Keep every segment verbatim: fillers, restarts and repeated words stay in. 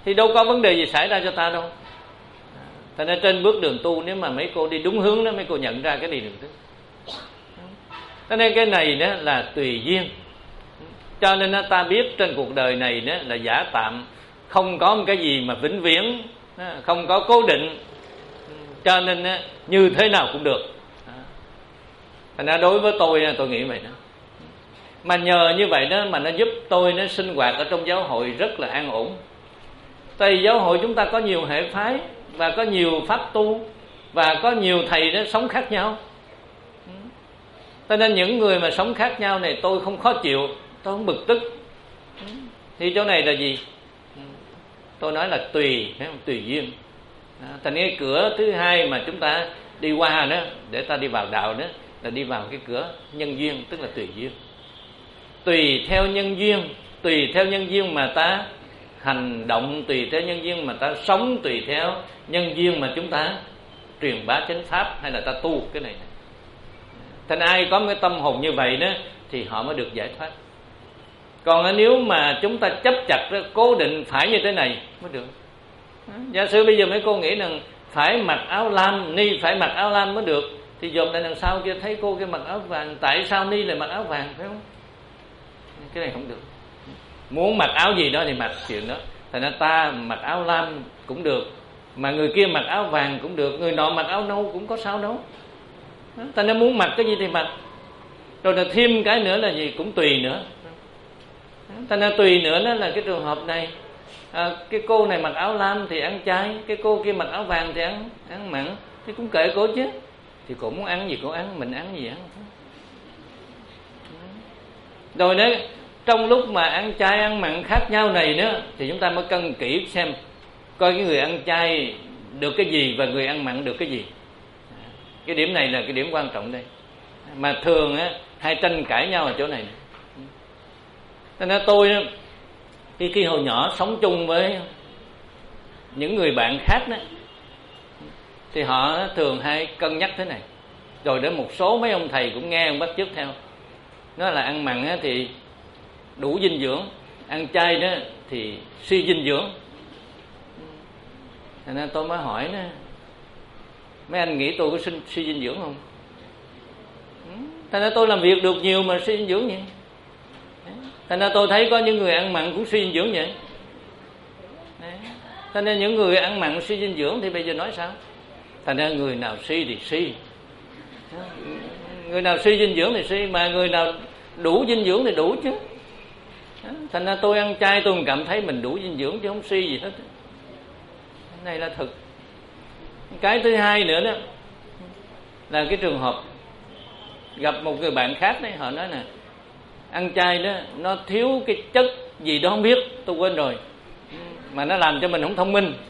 thì đâu có vấn đề gì xảy ra cho ta đâu. Thành ra trên bước đường tu, nếu mà mấy cô đi đúng hướng đó, mấy cô nhận ra cái này được. Cho nên cái này đó là tùy duyên. Cho nên đó, ta biết trên cuộc đời này đó là giả tạm, không có một cái gì mà vĩnh viễn, không có cố định. Cho nên đó, như thế nào cũng được. Thành ra đối với tôi, tôi nghĩ vậy đó. Mà nhờ như vậy đó mà nó giúp tôi nó sinh hoạt ở trong giáo hội rất là an ổn. Tại vì giáo hội chúng ta có nhiều hệ phái và có nhiều pháp tu và có nhiều thầy đó sống khác nhau. Cho nên những người mà sống khác nhau này tôi không khó chịu, tôi không bực tức. Thì chỗ này là gì? Tôi nói là tùy, tùy duyên. Thành cái cửa thứ hai mà chúng ta đi qua đó để ta đi vào đạo đó là đi vào cái cửa nhân duyên, tức là tùy duyên. Tùy theo nhân duyên, tùy theo nhân duyên mà ta hành động, tùy theo nhân duyên mà ta sống, tùy theo nhân duyên mà chúng ta truyền bá chánh pháp hay là ta tu cái này. Thành ai có một cái tâm hồn như vậy đó thì họ mới được giải thoát. Còn nếu mà chúng ta chấp chặt đó, cố định phải như thế này mới được. Giả sử bây giờ mấy cô nghĩ rằng phải mặc áo lam, ni phải mặc áo lam mới được, thì dòm lại đằng sau kia thấy cô kia mặc áo vàng, tại sao ni lại mặc áo vàng, phải không? Cái này không được. Muốn mặc áo gì đó thì mặc chuyện đó. Thành ra ta mặc áo lam cũng được, mà người kia mặc áo vàng cũng được, người nọ mặc áo nâu cũng có sao đâu. Thành ra muốn mặc cái gì thì mặc. Rồi là thêm cái nữa là gì cũng tùy nữa. Thành ra tùy nữa đó là cái trường hợp này, à, cái cô này mặc áo lam thì ăn chay, cái cô kia mặc áo vàng thì ăn ăn mặn, thì cũng kệ cô chứ. Thì cô muốn ăn gì cô ăn, mình ăn gì ăn. Rồi đấy, trong lúc mà ăn chay ăn mặn khác nhau này nữa thì chúng ta mới cân kỹ xem coi cái người ăn chay được cái gì và người ăn mặn được cái gì. Cái điểm này là cái điểm quan trọng đây. Mà thường á hay tranh cãi nhau ở chỗ này. Cho nên tôi khi khi hồi nhỏ sống chung với những người bạn khác đó, thì họ thường hay cân nhắc thế này. Rồi đến một số mấy ông thầy cũng nghe ông bắt chước theo. Nói là ăn mặn thì đủ dinh dưỡng, ăn chay đó thì suy dinh dưỡng. Thành ra tôi mới hỏi đó, mấy anh nghĩ tôi có suy, suy dinh dưỡng không? Thành ra tôi làm việc được nhiều mà suy dinh dưỡng vậy. Thành ra tôi thấy có những người ăn mặn cũng suy dinh dưỡng vậy. Thành ra những người ăn mặn suy dinh dưỡng thì bây giờ nói sao? Thành ra người nào suy thì suy, người nào suy dinh dưỡng thì suy, mà người nào đủ dinh dưỡng thì đủ chứ. Thành ra tôi ăn chay tôi cảm thấy mình đủ dinh dưỡng chứ không suy gì hết. Cái này là thực. Cái thứ hai nữa đó là cái trường hợp gặp một người bạn khác đấy, họ nói nè, ăn chay đó nó thiếu cái chất gì đó không biết, tôi quên rồi, mà nó làm cho mình không thông minh.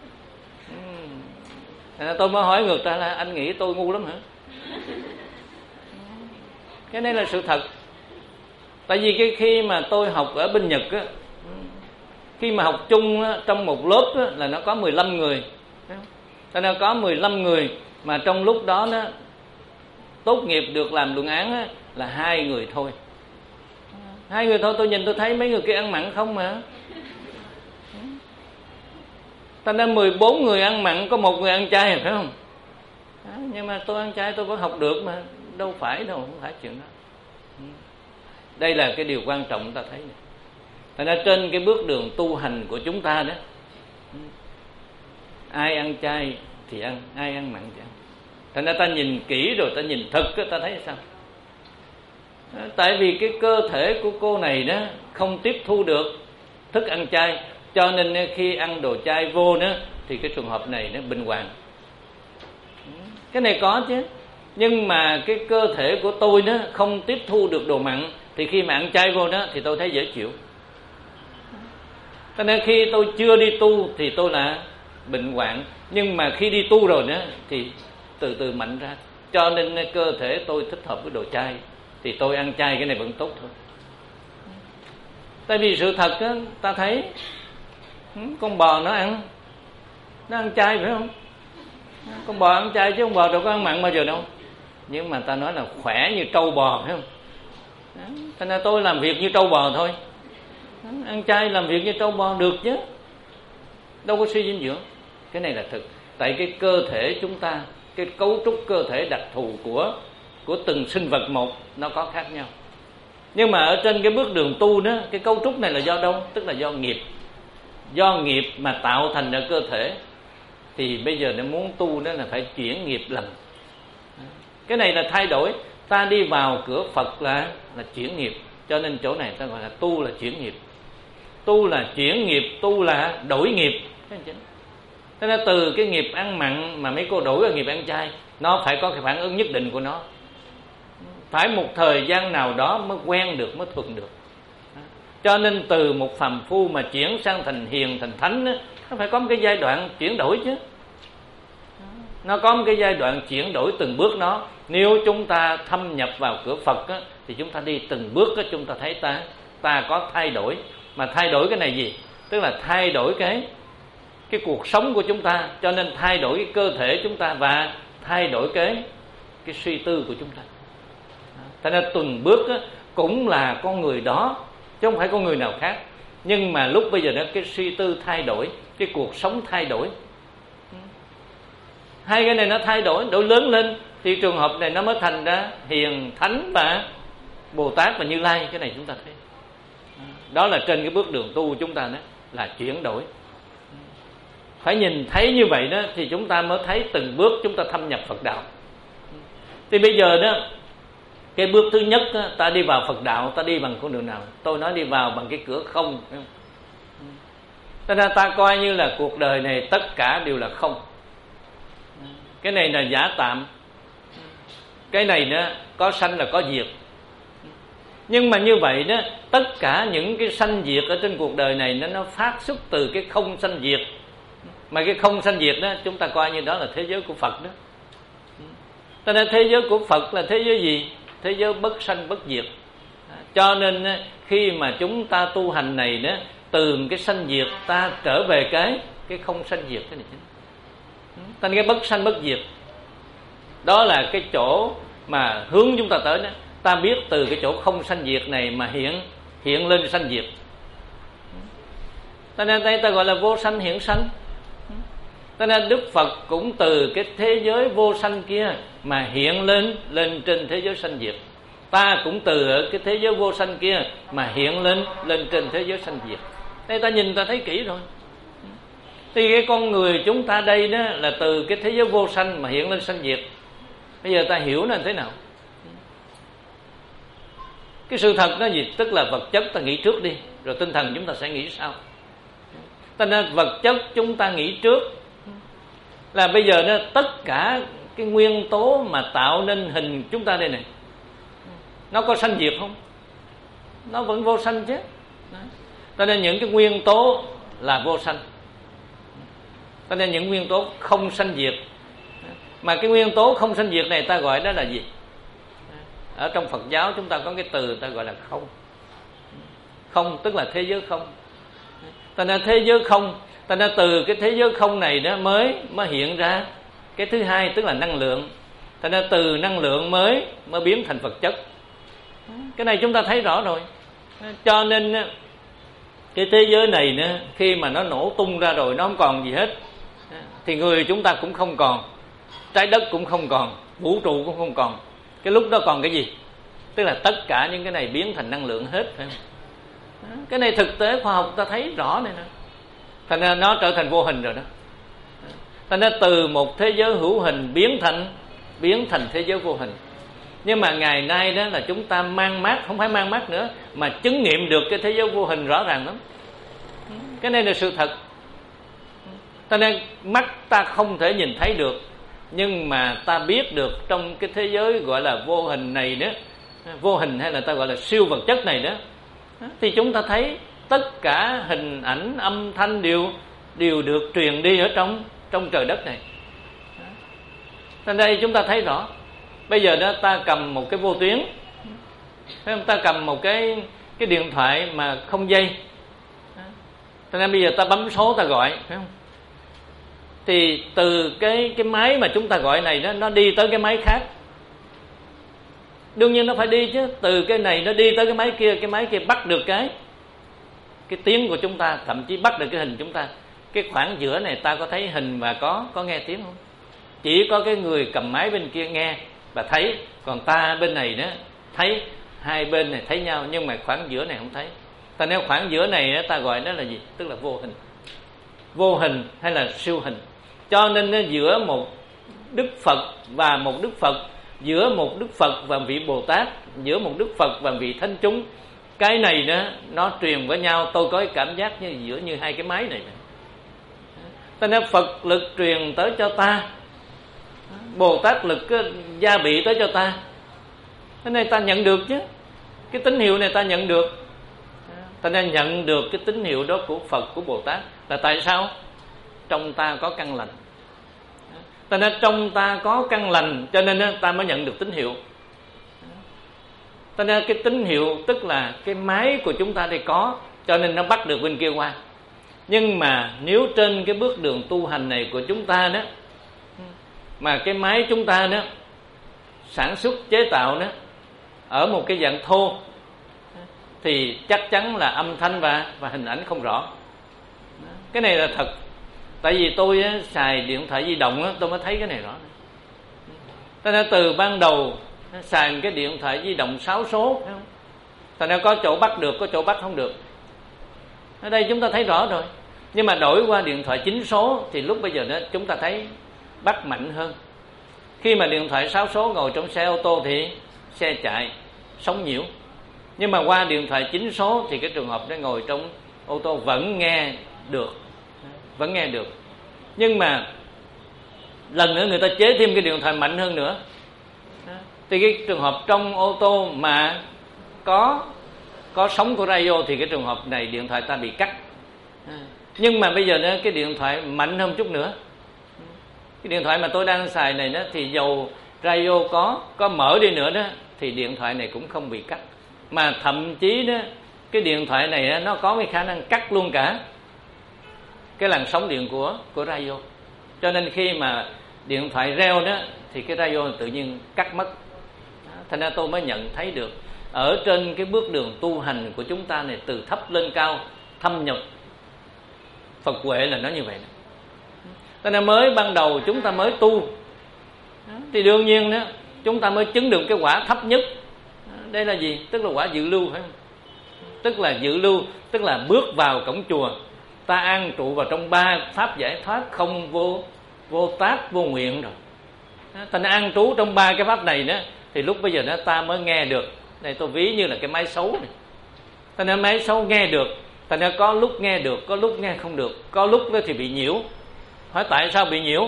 Thành ra tôi mới hỏi ngược ta là anh nghĩ tôi ngu lắm hả? Cái này là sự thật. Tại vì cái khi mà tôi học ở bên Nhật á, khi mà học chung á, trong một lớp á, là nó có mười lăm người. Cho nên có mười lăm người mà trong lúc đó nó tốt nghiệp được làm luận án á, là hai người thôi. Hai người thôi, tôi nhìn tôi thấy mấy người kia ăn mặn không mà. Cho nên mười bốn người ăn mặn có một người ăn chay, phải không? À, nhưng mà tôi ăn chay tôi vẫn học được mà, đâu phải đâu, không phải chuyện đó. Đây là cái điều quan trọng ta thấy này. Thành ra trên cái bước đường tu hành của chúng ta đó, ai ăn chay thì ăn, ai ăn mặn thì ăn. Thành ra ta nhìn kỹ rồi ta nhìn thực ta thấy sao? Tại vì cái cơ thể của cô này đó không tiếp thu được thức ăn chay, cho nên khi ăn đồ chay vô đó thì cái trường hợp này nó bình hoàng. Cái này có chứ. Nhưng mà cái cơ thể của tôi đó không tiếp thu được đồ mặn, thì khi mà ăn chay vô đó thì tôi thấy dễ chịu. Cho nên khi tôi chưa đi tu thì tôi là bệnh hoạn, nhưng mà khi đi tu rồi đó thì từ từ mạnh ra. Cho nên cơ thể tôi thích hợp với đồ chay, thì tôi ăn chay cái này vẫn tốt thôi. Tại vì sự thật đó, ta thấy con bò nó ăn Nó ăn chay phải không? Con bò ăn chay chứ con bò đâu có ăn mặn bao giờ đâu. Nhưng mà ta nói là khỏe như trâu bò phải không? Thành ra tôi làm việc như trâu bò thôi. Ăn chay làm việc như trâu bò được chứ. đâu có suy dinh dưỡng. Cái này là thực. Tại cái cơ thể chúng ta, cái cấu trúc cơ thể đặc thù của của từng sinh vật một nó có khác nhau. Nhưng mà ở trên cái bước đường tu đó, cái cấu trúc này là do đâu? Tức là do nghiệp. Do nghiệp mà tạo thành ra cơ thể. Thì bây giờ nó muốn tu đó là phải chuyển nghiệp lần. Cái này là thay đổi. Ta đi vào cửa Phật là là chuyển nghiệp. Cho nên chỗ này ta gọi là tu là chuyển nghiệp. Tu là chuyển nghiệp, tu là đổi nghiệp. Thế nên từ cái nghiệp ăn mặn mà mấy cô đổi vào nghiệp ăn chay, nó phải có cái phản ứng nhất định của nó. Phải một thời gian nào đó mới quen được, mới thuận được. Cho nên từ một phàm phu mà chuyển sang thành hiền, thành thánh đó, nó phải có một cái giai đoạn chuyển đổi chứ. Nó có một cái giai đoạn chuyển đổi từng bước nó. Nếu chúng ta thâm nhập vào cửa Phật á, thì chúng ta đi từng bước á, chúng ta thấy ta ta có thay đổi. Mà thay đổi cái này gì? Tức là thay đổi cái cái cuộc sống của chúng ta. Cho nên thay đổi cái cơ thể chúng ta và thay đổi cái cái suy tư của chúng ta. Thế nên từng bước á, cũng là con người đó, chứ không phải con người nào khác. Nhưng mà lúc bây giờ đó cái suy tư thay đổi, cái cuộc sống thay đổi, hai cái này nó thay đổi, đổi lớn lên, thì trường hợp này nó mới thành ra hiền, thánh và Bồ Tát và Như Lai. Cái này chúng ta thấy. Đó là trên cái bước đường tu chúng ta đó là chuyển đổi. Phải nhìn thấy như vậy đó thì chúng ta mới thấy từng bước chúng ta thâm nhập Phật đạo. Thì bây giờ đó, cái bước thứ nhất đó, ta đi vào Phật đạo, ta đi bằng con đường nào? Tôi nói đi vào bằng cái cửa không. Thế nên ta coi như là cuộc đời này tất cả đều là không. Cái này là giả tạm. Cái này đó có sanh là có diệt. Nhưng mà như vậy đó, tất cả những cái sanh diệt ở trên cuộc đời này nó, nó phát xuất từ cái không sanh diệt. Mà cái không sanh diệt đó, chúng ta coi như đó là thế giới của Phật đó. Cho nên thế giới của Phật là thế giới gì? Thế giới bất sanh bất diệt. Cho nên khi mà chúng ta tu hành này đó, từ cái sanh diệt ta trở về cái cái không sanh diệt. Cái này chính. Cho nên cái bất sanh bất diệt, đó là cái chỗ mà hướng chúng ta tới đó. Ta biết từ cái chỗ không sanh diệt này mà hiện hiện lên sanh diệt. Cho nên đây ta gọi là vô sanh hiện sanh. Cho nên Đức Phật cũng từ cái thế giới vô sanh kia mà hiện lên lên trên thế giới sanh diệt. Ta cũng từ cái thế giới vô sanh kia mà hiện lên lên trên thế giới sanh diệt. Đây ta nhìn ta thấy kỹ rồi. Thì cái con người chúng ta đây đó là từ cái thế giới vô sanh mà hiện lên sanh diệt. Bây giờ ta hiểu nó thế nào? Cái sự thật nó gì? Tức là vật chất ta nghĩ trước đi, rồi tinh thần chúng ta sẽ nghĩ sau. Cho nên vật chất chúng ta nghĩ trước là bây giờ nó tất cả cái nguyên tố mà tạo nên hình chúng ta đây này, nó có sanh diệt không? Nó vẫn vô sanh chứ. Cho nên những cái nguyên tố là vô sanh. Cho nên những nguyên tố không sanh diệt. Mà cái nguyên tố không sanh diệt này ta gọi đó là gì? Ở trong Phật giáo chúng ta có cái từ ta gọi là không. Không tức là thế giới không. Cho nên thế giới không, cho nên từ cái thế giới không này đó mới mới hiện ra cái thứ hai, tức là năng lượng. Cho nên từ năng lượng mới mới biến thành vật chất. Cái này chúng ta thấy rõ rồi. Cho nên cái thế giới này nữa, khi mà nó nổ tung ra rồi, nó không còn gì hết, thì người chúng ta cũng không còn, trái đất cũng không còn, vũ trụ cũng không còn. Cái lúc đó còn cái gì? Tức là tất cả những cái này biến thành năng lượng hết, phải không? Cái này thực tế khoa học ta thấy rõ này nè. Thành ra nó trở thành vô hình rồi đó. Thành ra từ một thế giới hữu hình biến thành biến thành thế giới vô hình. Nhưng mà ngày nay đó là chúng ta mang mát, không phải mang mát nữa, mà chứng nghiệm được cái thế giới vô hình rõ ràng lắm. Cái này là sự thật. Cho nên mắt ta không thể nhìn thấy được, nhưng mà ta biết được trong cái thế giới gọi là vô hình này đó, vô hình hay là ta gọi là siêu vật chất này đó, thì chúng ta thấy tất cả hình ảnh âm thanh đều đều được truyền đi ở trong trong trời đất này. Nên đây chúng ta thấy rõ. Bây giờ đó ta cầm một cái vô tuyến, ta cầm một cái cái điện thoại mà không dây, cho nên bây giờ ta bấm số ta gọi, phải không? Thì từ cái cái máy mà chúng ta gọi này đó, nó đi tới cái máy khác. Đương nhiên nó phải đi chứ. Từ cái này nó đi tới cái máy kia, cái máy kia bắt được cái cái tiếng của chúng ta, thậm chí bắt được cái hình chúng ta. cái khoảng giữa này ta có thấy hình và có có nghe tiếng không? Chỉ có cái người cầm máy bên kia nghe và thấy, còn ta bên này đó thấy, hai bên này thấy nhau, nhưng mà khoảng giữa này không thấy. Ta nếu khoảng giữa này đó, ta gọi nó là gì? Tức là vô hình. Vô hình hay là siêu hình. Cho nên nó giữa một Đức Phật và một Đức Phật, giữa một Đức Phật và vị Bồ Tát, giữa một Đức Phật và vị thánh chúng, cái này đó nó truyền với nhau. Tôi có cái cảm giác như giữa như hai cái máy này. Cho nên Phật lực truyền tới cho ta, Bồ Tát lực gia bị tới cho ta. Cái này ta nhận được chứ, cái tín hiệu này ta nhận được. Ta nên nhận được cái tín hiệu đó của Phật, của Bồ Tát là tại sao? Trong ta có căn lành. Ta nên trong ta có căn lành, cho nên ta mới nhận được tín hiệu. Ta nên cái tín hiệu tức là cái máy của chúng ta đây có, cho nên nó bắt được bên kia qua. Nhưng mà nếu trên cái bước đường tu hành này của chúng ta đó, mà cái máy chúng ta đó sản xuất chế tạo đó ở một cái dạng thô, thì chắc chắn là âm thanh và, và hình ảnh không rõ. Cái này là thật. Tại vì tôi á, xài điện thoại di động á, tôi mới thấy cái này rõ. Cho nên từ ban đầu xài cái điện thoại di động sáu số, thành ra có chỗ bắt được, có chỗ bắt không được. Ở đây chúng ta thấy rõ rồi. Nhưng mà đổi qua điện thoại chín số thì lúc bây giờ đó chúng ta thấy bắt mạnh hơn. Khi mà điện thoại sáu số ngồi trong xe ô tô thì xe chạy, sóng nhiễu. Nhưng mà qua điện thoại chín số thì cái trường hợp nó ngồi trong ô tô vẫn nghe được, vẫn nghe được. Nhưng mà lần nữa người ta chế thêm cái điện thoại mạnh hơn nữa, thì cái trường hợp trong ô tô mà có có sóng của radio thì cái trường hợp này điện thoại ta bị cắt. Nhưng mà bây giờ nữa cái điện thoại mạnh hơn chút nữa, cái điện thoại mà tôi đang xài này đó, thì dầu radio có có mở đi nữa đó thì điện thoại này cũng không bị cắt. Mà thậm chí đó cái điện thoại này đó, nó có cái khả năng cắt luôn cả cái làn sóng điện của của radio. Cho nên khi mà điện thoại reo đó thì cái radio tự nhiên cắt mất. Thành ra tôi mới nhận thấy được ở trên cái bước đường tu hành của chúng ta này, từ thấp lên cao, thâm nhập Phật huệ là nó như vậy. Cho nên mới ban đầu chúng ta mới tu thì đương nhiên đó chúng ta mới chứng được cái quả thấp nhất. Đây là gì? Tức là quả dự lưu, phải không? Tức là dự lưu, tức là bước vào cổng chùa, ta an trụ vào trong ba pháp giải thoát không vô vô tác vô nguyện rồi. Ta an trú trong ba cái pháp này đó, thì lúc bây giờ đó ta mới nghe được. Này tôi ví như là cái máy xấu này. Ta nên máy xấu nghe được, ta nên có lúc nghe được, có lúc nghe không được, có lúc đó thì bị nhiễu. Hỏi tại sao bị nhiễu?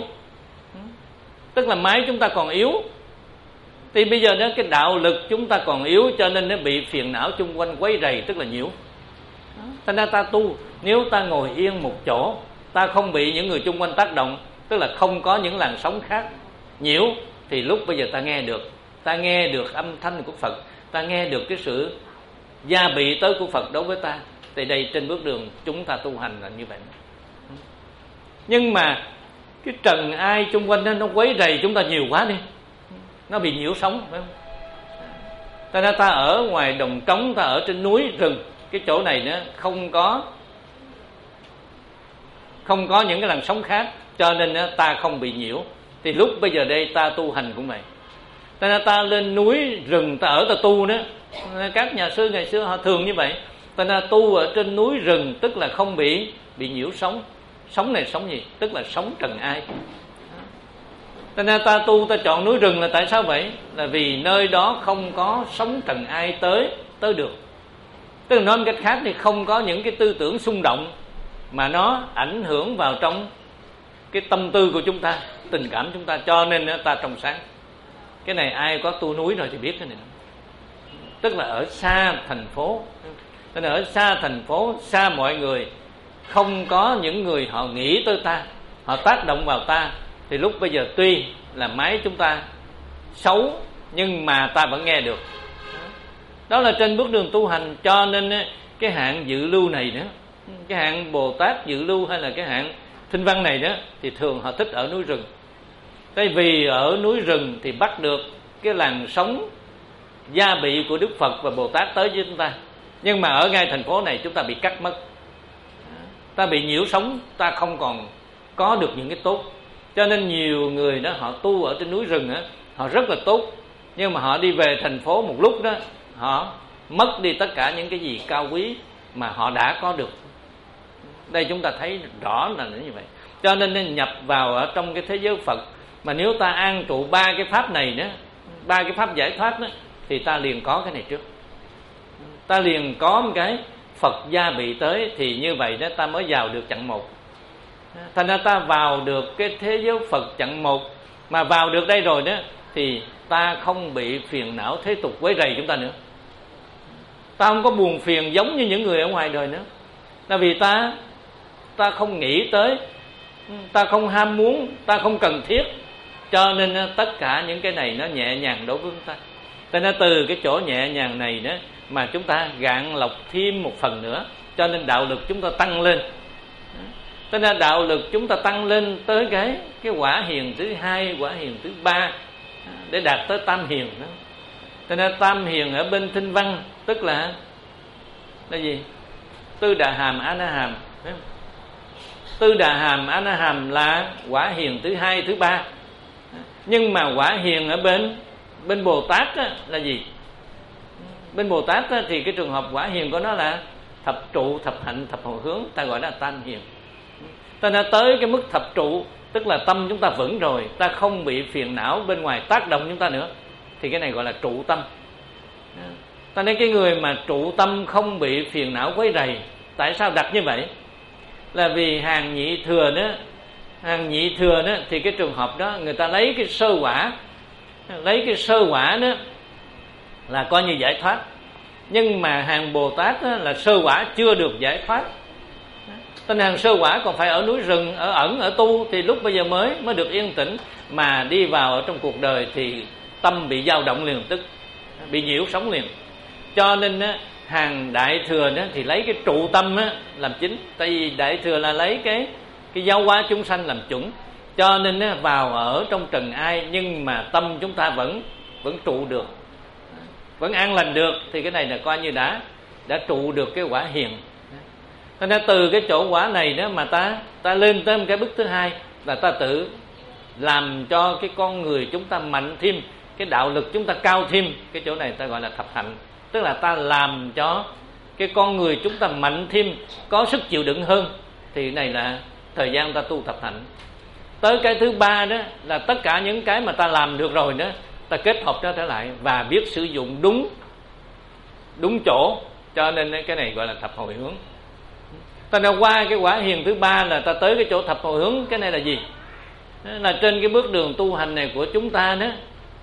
Tức là máy chúng ta còn yếu. Thì bây giờ đó cái đạo lực chúng ta còn yếu, cho nên nó bị phiền não chung quanh quấy rầy, tức là nhiễu. Thành ra ta tu, nếu ta ngồi yên một chỗ, ta không bị những người chung quanh tác động, tức là không có những làn sóng khác nhiễu, thì lúc bây giờ ta nghe được, ta nghe được âm thanh của Phật, ta nghe được cái sự gia bị tới của Phật đối với ta. Thì đây trên bước đường chúng ta tu hành là như vậy. Nhưng mà cái trần ai chung quanh đó, nó quấy rầy chúng ta nhiều quá đi, nó bị nhiễu sóng, phải không? Ta ra ta ở ngoài đồng trống, ta ở trên núi rừng, cái chỗ này nó không có không có những cái làn sóng khác, cho nên ta không bị nhiễu. Thì lúc bây giờ đây ta tu hành cũng vậy. Ta ra ta lên núi rừng, ta ở ta tu đó, các nhà sư ngày xưa họ thường như vậy. Ta ra tu ở trên núi rừng, tức là không bị bị nhiễu sóng. Sóng này sóng gì? Tức là sóng trần ai. Cho nên ta tu, ta chọn núi rừng là tại sao vậy? Là vì nơi đó không có sóng trần ai tới tới được. Tức là nói một cách khác thì không có những cái tư tưởng xung động mà nó ảnh hưởng vào trong cái tâm tư của chúng ta, tình cảm chúng ta, cho nên ta trong sáng. Cái này ai có tu núi rồi thì biết cái này. Tức là ở xa thành phố, nên ở xa thành phố, xa mọi người, không có những người họ nghĩ tới ta, họ tác động vào ta, thì lúc bây giờ tuy là máy chúng ta xấu nhưng mà ta vẫn nghe được. Đó là trên bước đường tu hành. Cho nên cái hạng dự lưu này nữa, cái hạng Bồ Tát dự lưu hay là cái hạng Thinh Văn này đó, thì thường họ thích ở núi rừng. Tại vì ở núi rừng thì bắt được cái làn sóng gia bị của Đức Phật và Bồ Tát tới với chúng ta. Nhưng mà ở ngay thành phố này chúng ta bị cắt mất. ta bị nhiễu sống, ta không còn có được những cái tốt. Cho nên nhiều người đó họ tu ở trên núi rừng á, họ rất là tốt, nhưng mà họ đi về thành phố một lúc đó, họ mất đi tất cả những cái gì cao quý mà họ đã có được. Đây chúng ta thấy rõ là như vậy. Cho nên nên nhập vào ở trong cái thế giới Phật, mà nếu ta an trụ ba cái pháp này đó, ba cái pháp giải thoát đó, thì ta liền có cái này trước. Ta liền có một cái Phật gia bị tới, thì như vậy đó ta mới vào được chặng một. Thành ra ta vào được cái thế giới Phật chặng một, mà vào được đây rồi đó thì ta không bị phiền não thế tục quấy rầy chúng ta nữa. Ta không có buồn phiền giống như những người ở ngoài đời nữa. Tại vì ta ta không nghĩ tới, ta không ham muốn, ta không cần thiết, cho nên tất cả những cái này nó nhẹ nhàng đối với chúng ta. Cho nên từ cái chỗ nhẹ nhàng này đó mà chúng ta gạn lọc thêm một phần nữa, cho nên đạo lực chúng ta tăng lên. Cho nên đạo lực chúng ta tăng lên tới cái cái quả hiền thứ hai, quả hiền thứ ba, để đạt tới tam hiền đó. Cho nên tam hiền ở bên Thinh Văn tức là là gì? Tư Đà Hàm, A Na Hàm. Tư Đà Hàm, A Na Hàm là quả hiền thứ hai, thứ ba. Nhưng mà quả hiền ở bên bên Bồ Tát á, là gì? Bên Bồ Tát á, thì cái trường hợp quả hiền của nó là thập trụ, thập hạnh, thập hồi hướng, ta gọi là tam hiền. Ta đã tới cái mức thập trụ, tức là tâm chúng ta vững rồi, ta không bị phiền não bên ngoài tác động chúng ta nữa, thì cái này gọi là trụ tâm. Ta nói cái người mà trụ tâm không bị phiền não quấy rầy, tại sao đặt như vậy? Là vì hàng nhị thừa đó, hàng nhị thừa đó thì cái trường hợp đó người ta lấy cái sơ quả, lấy cái sơ quả đó là coi như giải thoát. Nhưng mà hàng Bồ Tát đó là sơ quả chưa được giải thoát. Tên hàng sơ quả còn phải ở núi rừng, ở ẩn, ở tu, thì lúc bây giờ mới mới được yên tĩnh. Mà đi vào ở trong cuộc đời thì tâm bị dao động liền tức, bị nhiễu sống liền. Cho nên á, hàng đại thừa đó thì lấy cái trụ tâm á, làm chính. Tại vì đại thừa là lấy cái cái giáo hóa chúng sanh làm chuẩn. Cho nên á, vào ở trong trần ai, nhưng mà tâm chúng ta vẫn vẫn trụ được, vẫn an lành được, thì cái này là coi như đã đã trụ được cái quả hiền. Cho nên từ cái chỗ quả này đó mà ta ta lên tới một cái bước thứ hai là ta tự làm cho cái con người chúng ta mạnh thêm, cái đạo lực chúng ta cao thêm. Cái chỗ này ta gọi là thập hạnh, tức là ta làm cho cái con người chúng ta mạnh thêm, có sức chịu đựng hơn. Thì này là thời gian ta tu thập hạnh. Tới cái thứ ba đó là tất cả những cái mà ta làm được rồi đó, ta kết hợp nó trở lại và biết sử dụng đúng đúng chỗ. Cho nên cái này gọi là thập hồi hướng. Ta đã qua cái quả hiền thứ ba là ta tới cái chỗ thập hồi hướng. Cái này là gì? Là trên cái bước đường tu hành này của chúng ta đó,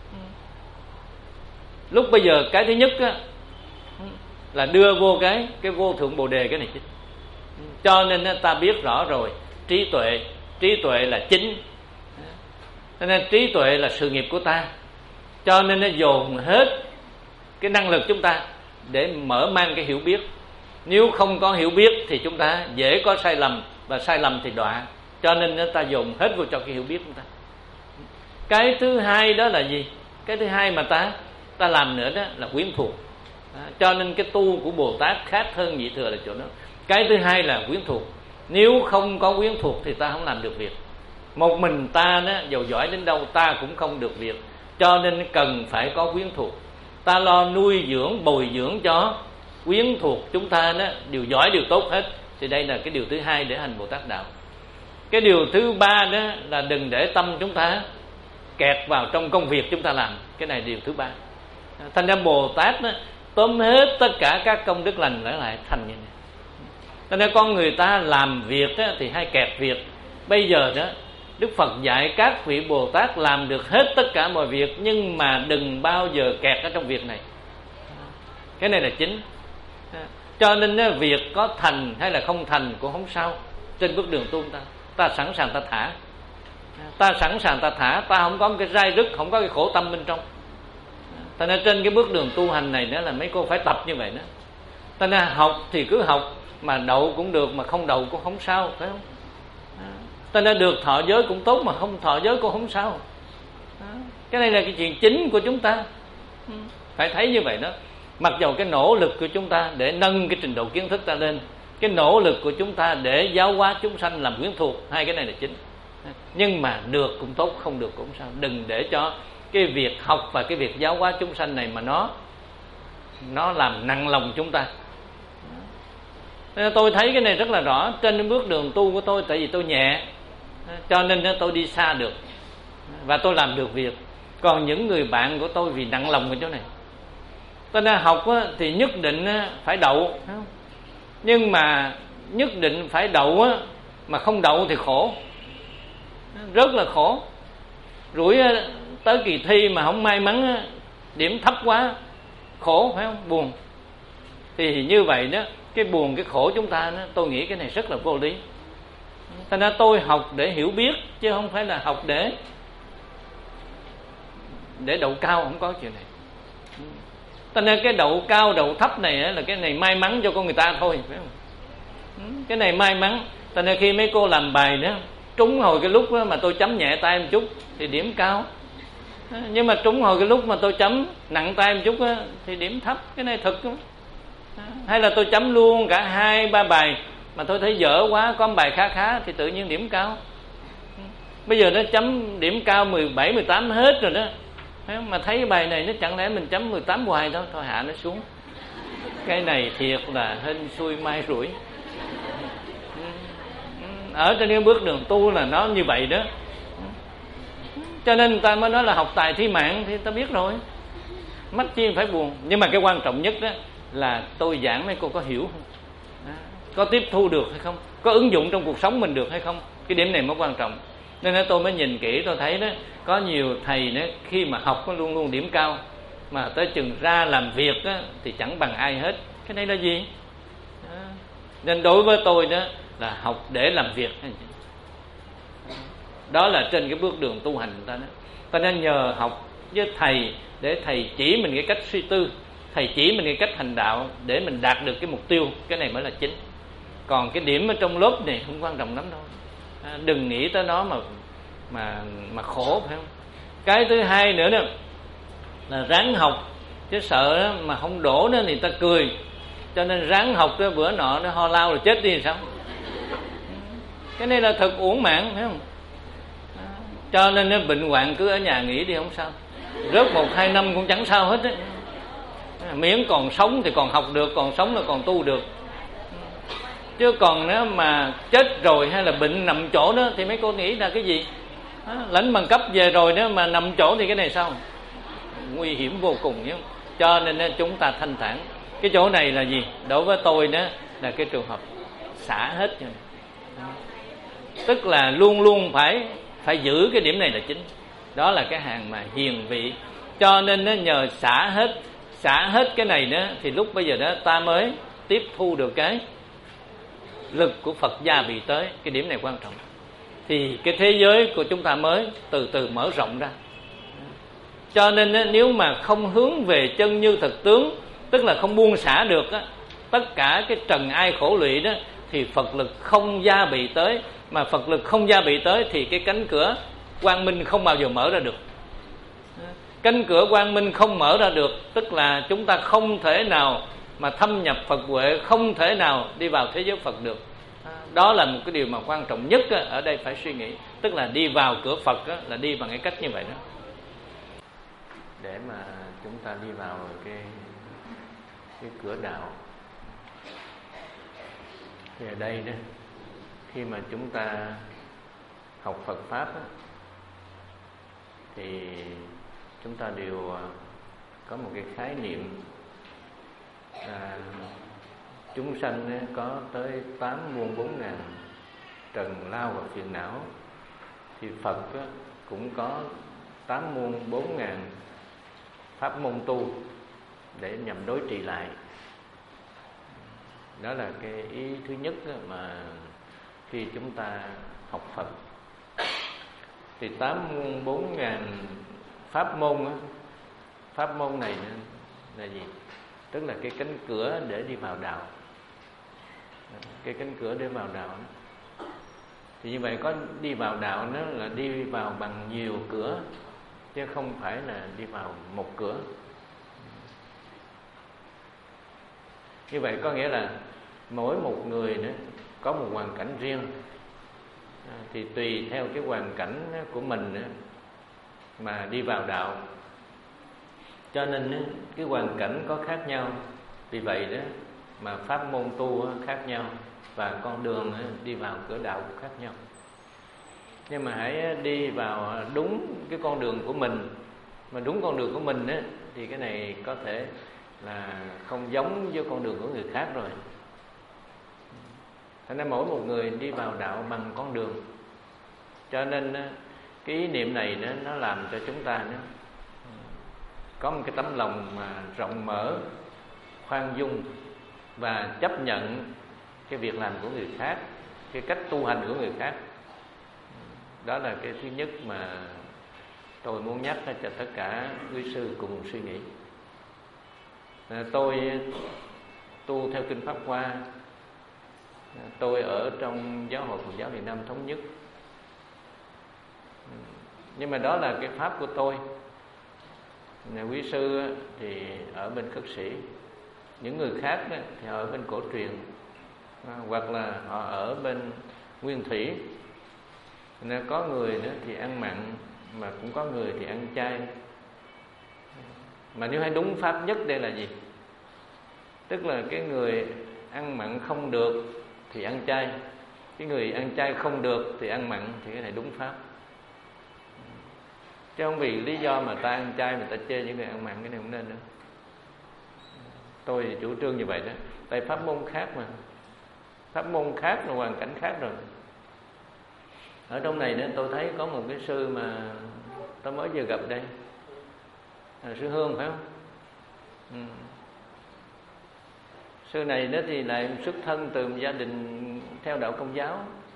lúc bây giờ cái thứ nhất á, là đưa vô cái cái vô thượng bồ đề, cái này chính. Cho nên ta biết rõ rồi, trí tuệ, trí tuệ là chính. Cho nên trí tuệ là sự nghiệp của ta. Cho nên nó dồn hết cái năng lực chúng ta để mở mang cái hiểu biết. Nếu không có hiểu biết thì chúng ta dễ có sai lầm, và sai lầm thì đọa. Cho nên ta dồn hết vô cho cái hiểu biết chúng ta. Cái thứ hai đó là gì? Cái thứ hai mà ta ta làm nữa đó là quyến thuộc. À, cho nên cái tu của Bồ Tát khác hơn nhị thừa là chỗ đó. Cái thứ hai là quyến thuộc. Nếu không có quyến thuộc thì ta không làm được việc. Một mình ta đó, giàu giỏi đến đâu ta cũng không được việc. Cho nên cần phải có quyến thuộc. Ta lo nuôi dưỡng, bồi dưỡng cho quyến thuộc chúng ta đó, điều giỏi, điều tốt hết. Thì đây là cái điều thứ hai để hành Bồ Tát đạo. Cái điều thứ ba đó là đừng để tâm chúng ta kẹt vào trong công việc chúng ta làm. Cái này điều thứ ba. Thành ra Bồ Tát đó, tóm hết tất cả các công đức lành lại lại thành như này. Thành ra con người ta làm việc đó, thì hay kẹt việc. Bây giờ đó Đức Phật dạy các vị Bồ Tát làm được hết tất cả mọi việc, nhưng mà đừng bao giờ kẹt ở trong việc này. Cái này là chính. Cho nên đó, việc có thành hay là không thành cũng không sao. Trên bước đường tu ta, ta sẵn sàng ta thả, ta sẵn sàng ta thả, ta không có cái dai dứt, không có cái khổ tâm bên trong. Thành ra trên cái bước đường tu hành này đó là mấy cô phải tập như vậy đó. Thành ra học thì cứ học, mà đậu cũng được, mà không đậu cũng không sao, phải không? Thành ra được thọ giới cũng tốt, mà không thọ giới cũng không sao. Cái này là cái chuyện chính của chúng ta, phải thấy như vậy đó. Mặc dầu cái nỗ lực của chúng ta để nâng cái trình độ kiến thức ta lên, cái nỗ lực của chúng ta để giáo hóa chúng sanh làm quyến thuộc, hai cái này là chính. Nhưng mà được cũng tốt, không được cũng sao. Đừng để cho cái việc học và cái việc giáo hóa chúng sanh này mà nó nó làm nặng lòng chúng ta. Nên tôi thấy cái này rất là rõ trên cái bước đường tu của tôi. Tại vì tôi nhẹ, cho nên tôi đi xa được và tôi làm được việc. Còn những người bạn của tôi vì nặng lòng ở chỗ này. Tôi nên học thì nhất định phải đậu, nhưng mà nhất định phải đậu mà không đậu thì khổ, rất là khổ. Rủi tới kỳ thi mà không may mắn điểm thấp quá, khổ, phải không? Buồn. Thì như vậy đó, cái buồn, cái khổ chúng ta đó, tôi nghĩ cái này rất là vô lý. Thành ra tôi học để hiểu biết, chứ không phải là học để để đậu cao, không có chuyện này. Thành ra cái đậu cao, đậu thấp này là cái này may mắn cho con người ta thôi, phải không? Cái này may mắn. Thành ra khi mấy cô làm bài nữa, trúng hồi cái lúc mà tôi chấm nhẹ tay một chút thì điểm cao, nhưng mà trúng hồi cái lúc mà tôi chấm nặng tay một chút thì điểm thấp. Cái này thực không? Hay là tôi chấm luôn cả hai ba bài mà tôi thấy dở quá, có một bài khá khá thì tự nhiên điểm cao. Bây giờ nó chấm điểm cao mười bảy, mười tám hết rồi đó, mà thấy cái bài này nó chẳng lẽ mình chấm mười tám hoài thôi, thôi hạ nó xuống. Cái này thiệt là hên xui mai rủi. Ở trên cái bước đường tu là nó như vậy đó. Cho nên người ta mới nói là học tài thi mạng, thì ta biết rồi, mắc chi phải buồn. Nhưng mà cái quan trọng nhất đó là tôi giảng mấy cô có hiểu không, có tiếp thu được hay không, có ứng dụng trong cuộc sống mình được hay không. Cái điểm này mới quan trọng. Nên tôi mới nhìn kỹ, tôi thấy đó có nhiều thầy đó, khi mà học có luôn luôn điểm cao, mà tới chừng ra làm việc đó, thì chẳng bằng ai hết. Cái này là gì? Đó. Nên đối với tôi đó là học để làm việc. Đó là trên cái bước đường tu hành người ta đó. Ta nên nhờ học với thầy để thầy chỉ mình cái cách suy tư, thầy chỉ mình cái cách hành đạo để mình đạt được cái mục tiêu. Cái này mới là chính. Còn cái điểm ở trong lớp này không quan trọng lắm đâu. À, đừng nghĩ tới nó mà mà mà khổ, phải không? Cái thứ hai nữa đó là ráng học, chứ sợ đó, mà không đổ nữa thì ta cười. Cho nên ráng học cái bữa nọ nó ho lao rồi chết đi thì sao? Cái này là thật uổng mạng, phải không? Cho nên nó bệnh hoạn cứ ở nhà nghỉ đi không sao. Rớt một hai năm cũng chẳng sao hết á. Miễn còn sống thì còn học được, còn sống là còn tu được. Chứ còn nếu mà chết rồi hay là bệnh nằm chỗ đó thì mấy cô nghĩ là cái gì? À, lãnh bằng cấp về rồi nếu mà nằm chỗ thì cái này sao? Nguy hiểm vô cùng nhé. Cho nên chúng ta thanh thản. Cái chỗ này là gì? Đối với tôi đó là cái trường hợp xả hết rồi. Tức là luôn luôn phải phải giữ cái điểm này là chính. Đó là cái hàng mà hiền vị. Cho nên nó nhờ xả hết, xả hết cái này đó thì lúc bây giờ đó ta mới tiếp thu được cái lực của Phật gia bị tới. Cái điểm này quan trọng. Thì cái thế giới của chúng ta mới từ từ mở rộng ra. Cho nên nếu mà không hướng về chân như thực tướng, tức là không buông xả được á, tất cả cái trần ai khổ lụy đó, thì Phật lực không gia bị tới. Mà Phật lực không gia bị tới thì cái cánh cửa quang minh không bao giờ mở ra được. Cánh cửa quang minh không mở ra được, tức là chúng ta không thể nào mà thâm nhập Phật huệ, không thể nào đi vào thế giới Phật được. Đó là một cái điều mà quan trọng nhất ở đây phải suy nghĩ. Tức là đi vào cửa Phật là đi bằng cái cách như vậy đó. Để mà chúng ta đi vào cái cái cửa đạo thì ở đây đó, khi mà chúng ta học Phật Pháp đó, thì chúng ta đều có một cái khái niệm à, chúng sanh có tới tám muôn bốn ngàn trần lao và phiền não, thì Phật cũng có tám muôn bốn ngàn pháp môn tu để nhằm đối trị lại. Đó là cái ý thứ nhất mà khi chúng ta học Phật. Thì tám muôn bốn ngàn pháp môn, pháp môn này là gì? Tức là cái cánh cửa để đi vào đạo. Cái cánh cửa để vào đạo đó. Thì như vậy có đi vào đạo nó là đi vào bằng nhiều cửa, chứ không phải là đi vào một cửa. Như vậy có nghĩa là mỗi một người nữa có một hoàn cảnh riêng, à, thì tùy theo cái hoàn cảnh của mình nữa mà đi vào đạo. Cho nên cái hoàn cảnh có khác nhau, vì vậy đó mà pháp môn tu khác nhau và con đường đi vào cửa đạo cũng khác nhau. Nhưng mà hãy đi vào đúng cái con đường của mình. Mà đúng con đường của mình á, thì cái này có thể là không giống với con đường của người khác rồi. Thành ra mỗi một người đi vào đạo bằng con đường. Cho nên cái ý niệm này đó, nó làm cho chúng ta đó, có một cái tấm lòng mà rộng mở, khoan dung và chấp nhận cái việc làm của người khác, cái cách tu hành của người khác. Đó là cái thứ nhất mà tôi muốn nhắc cho tất cả quý sư cùng suy nghĩ. Tôi tu theo Kinh Pháp Hoa, tôi ở trong Giáo hội Phật giáo Việt Nam Thống Nhất. Nhưng mà đó là cái pháp của tôi. Quý sư thì ở bên Khất Sĩ, những người khác thì ở bên Cổ Truyền, hoặc là họ ở bên Nguyên Thủy. Nên có người nữa thì ăn mặn, mà cũng có người thì ăn chay. Mà nếu hay đúng pháp nhất đây là gì? Tức là cái người ăn mặn không được thì ăn chay, cái người ăn chay không được thì ăn mặn, thì cái này đúng pháp. Chứ không vì lý do mà ta ăn chay mà ta chê những người ăn mặn, cái này không nên nữa. Tôi thì chủ trương như vậy đó. Tại pháp môn khác mà, pháp môn khác là hoàn cảnh khác rồi. Ở trong này đó tôi thấy có một cái sư mà tôi mới vừa gặp đây, là sư Hương phải không? Ừ. Sư này đó thì lại xuất thân từ một gia đình theo đạo Công giáo.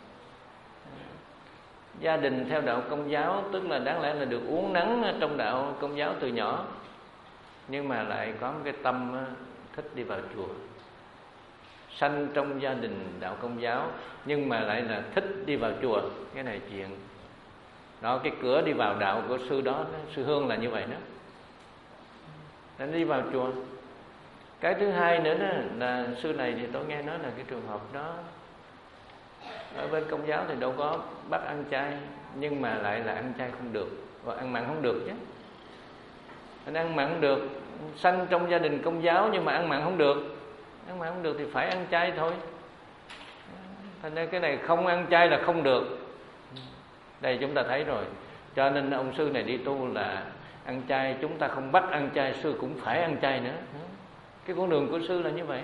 Gia đình theo đạo Công giáo tức là đáng lẽ là được uốn nắn trong đạo Công giáo từ nhỏ, nhưng mà lại có một cái tâm thích đi vào chùa. Sanh trong gia đình đạo Công giáo nhưng mà lại là thích đi vào chùa. Cái này chuyện đó, cái cửa đi vào đạo của sư đó, sư Hương là như vậy đó, nên đi vào chùa. Cái thứ hai nữa đó là sư này thì tôi nghe nói là cái trường hợp đó ở bên Công giáo thì đâu có bắt ăn chay, nhưng mà lại là ăn chay không được và ăn mặn không được chứ. Anh ăn mặn không được, sanh trong gia đình Công giáo nhưng mà ăn mặn không được. Ăn mặn không được thì phải ăn chay thôi. Thành ra cái này không ăn chay là không được. Đây chúng ta thấy rồi. Cho nên ông sư này đi tu là ăn chay, chúng ta không bắt ăn chay, sư cũng phải ăn chay nữa. Cái con đường của sư là như vậy.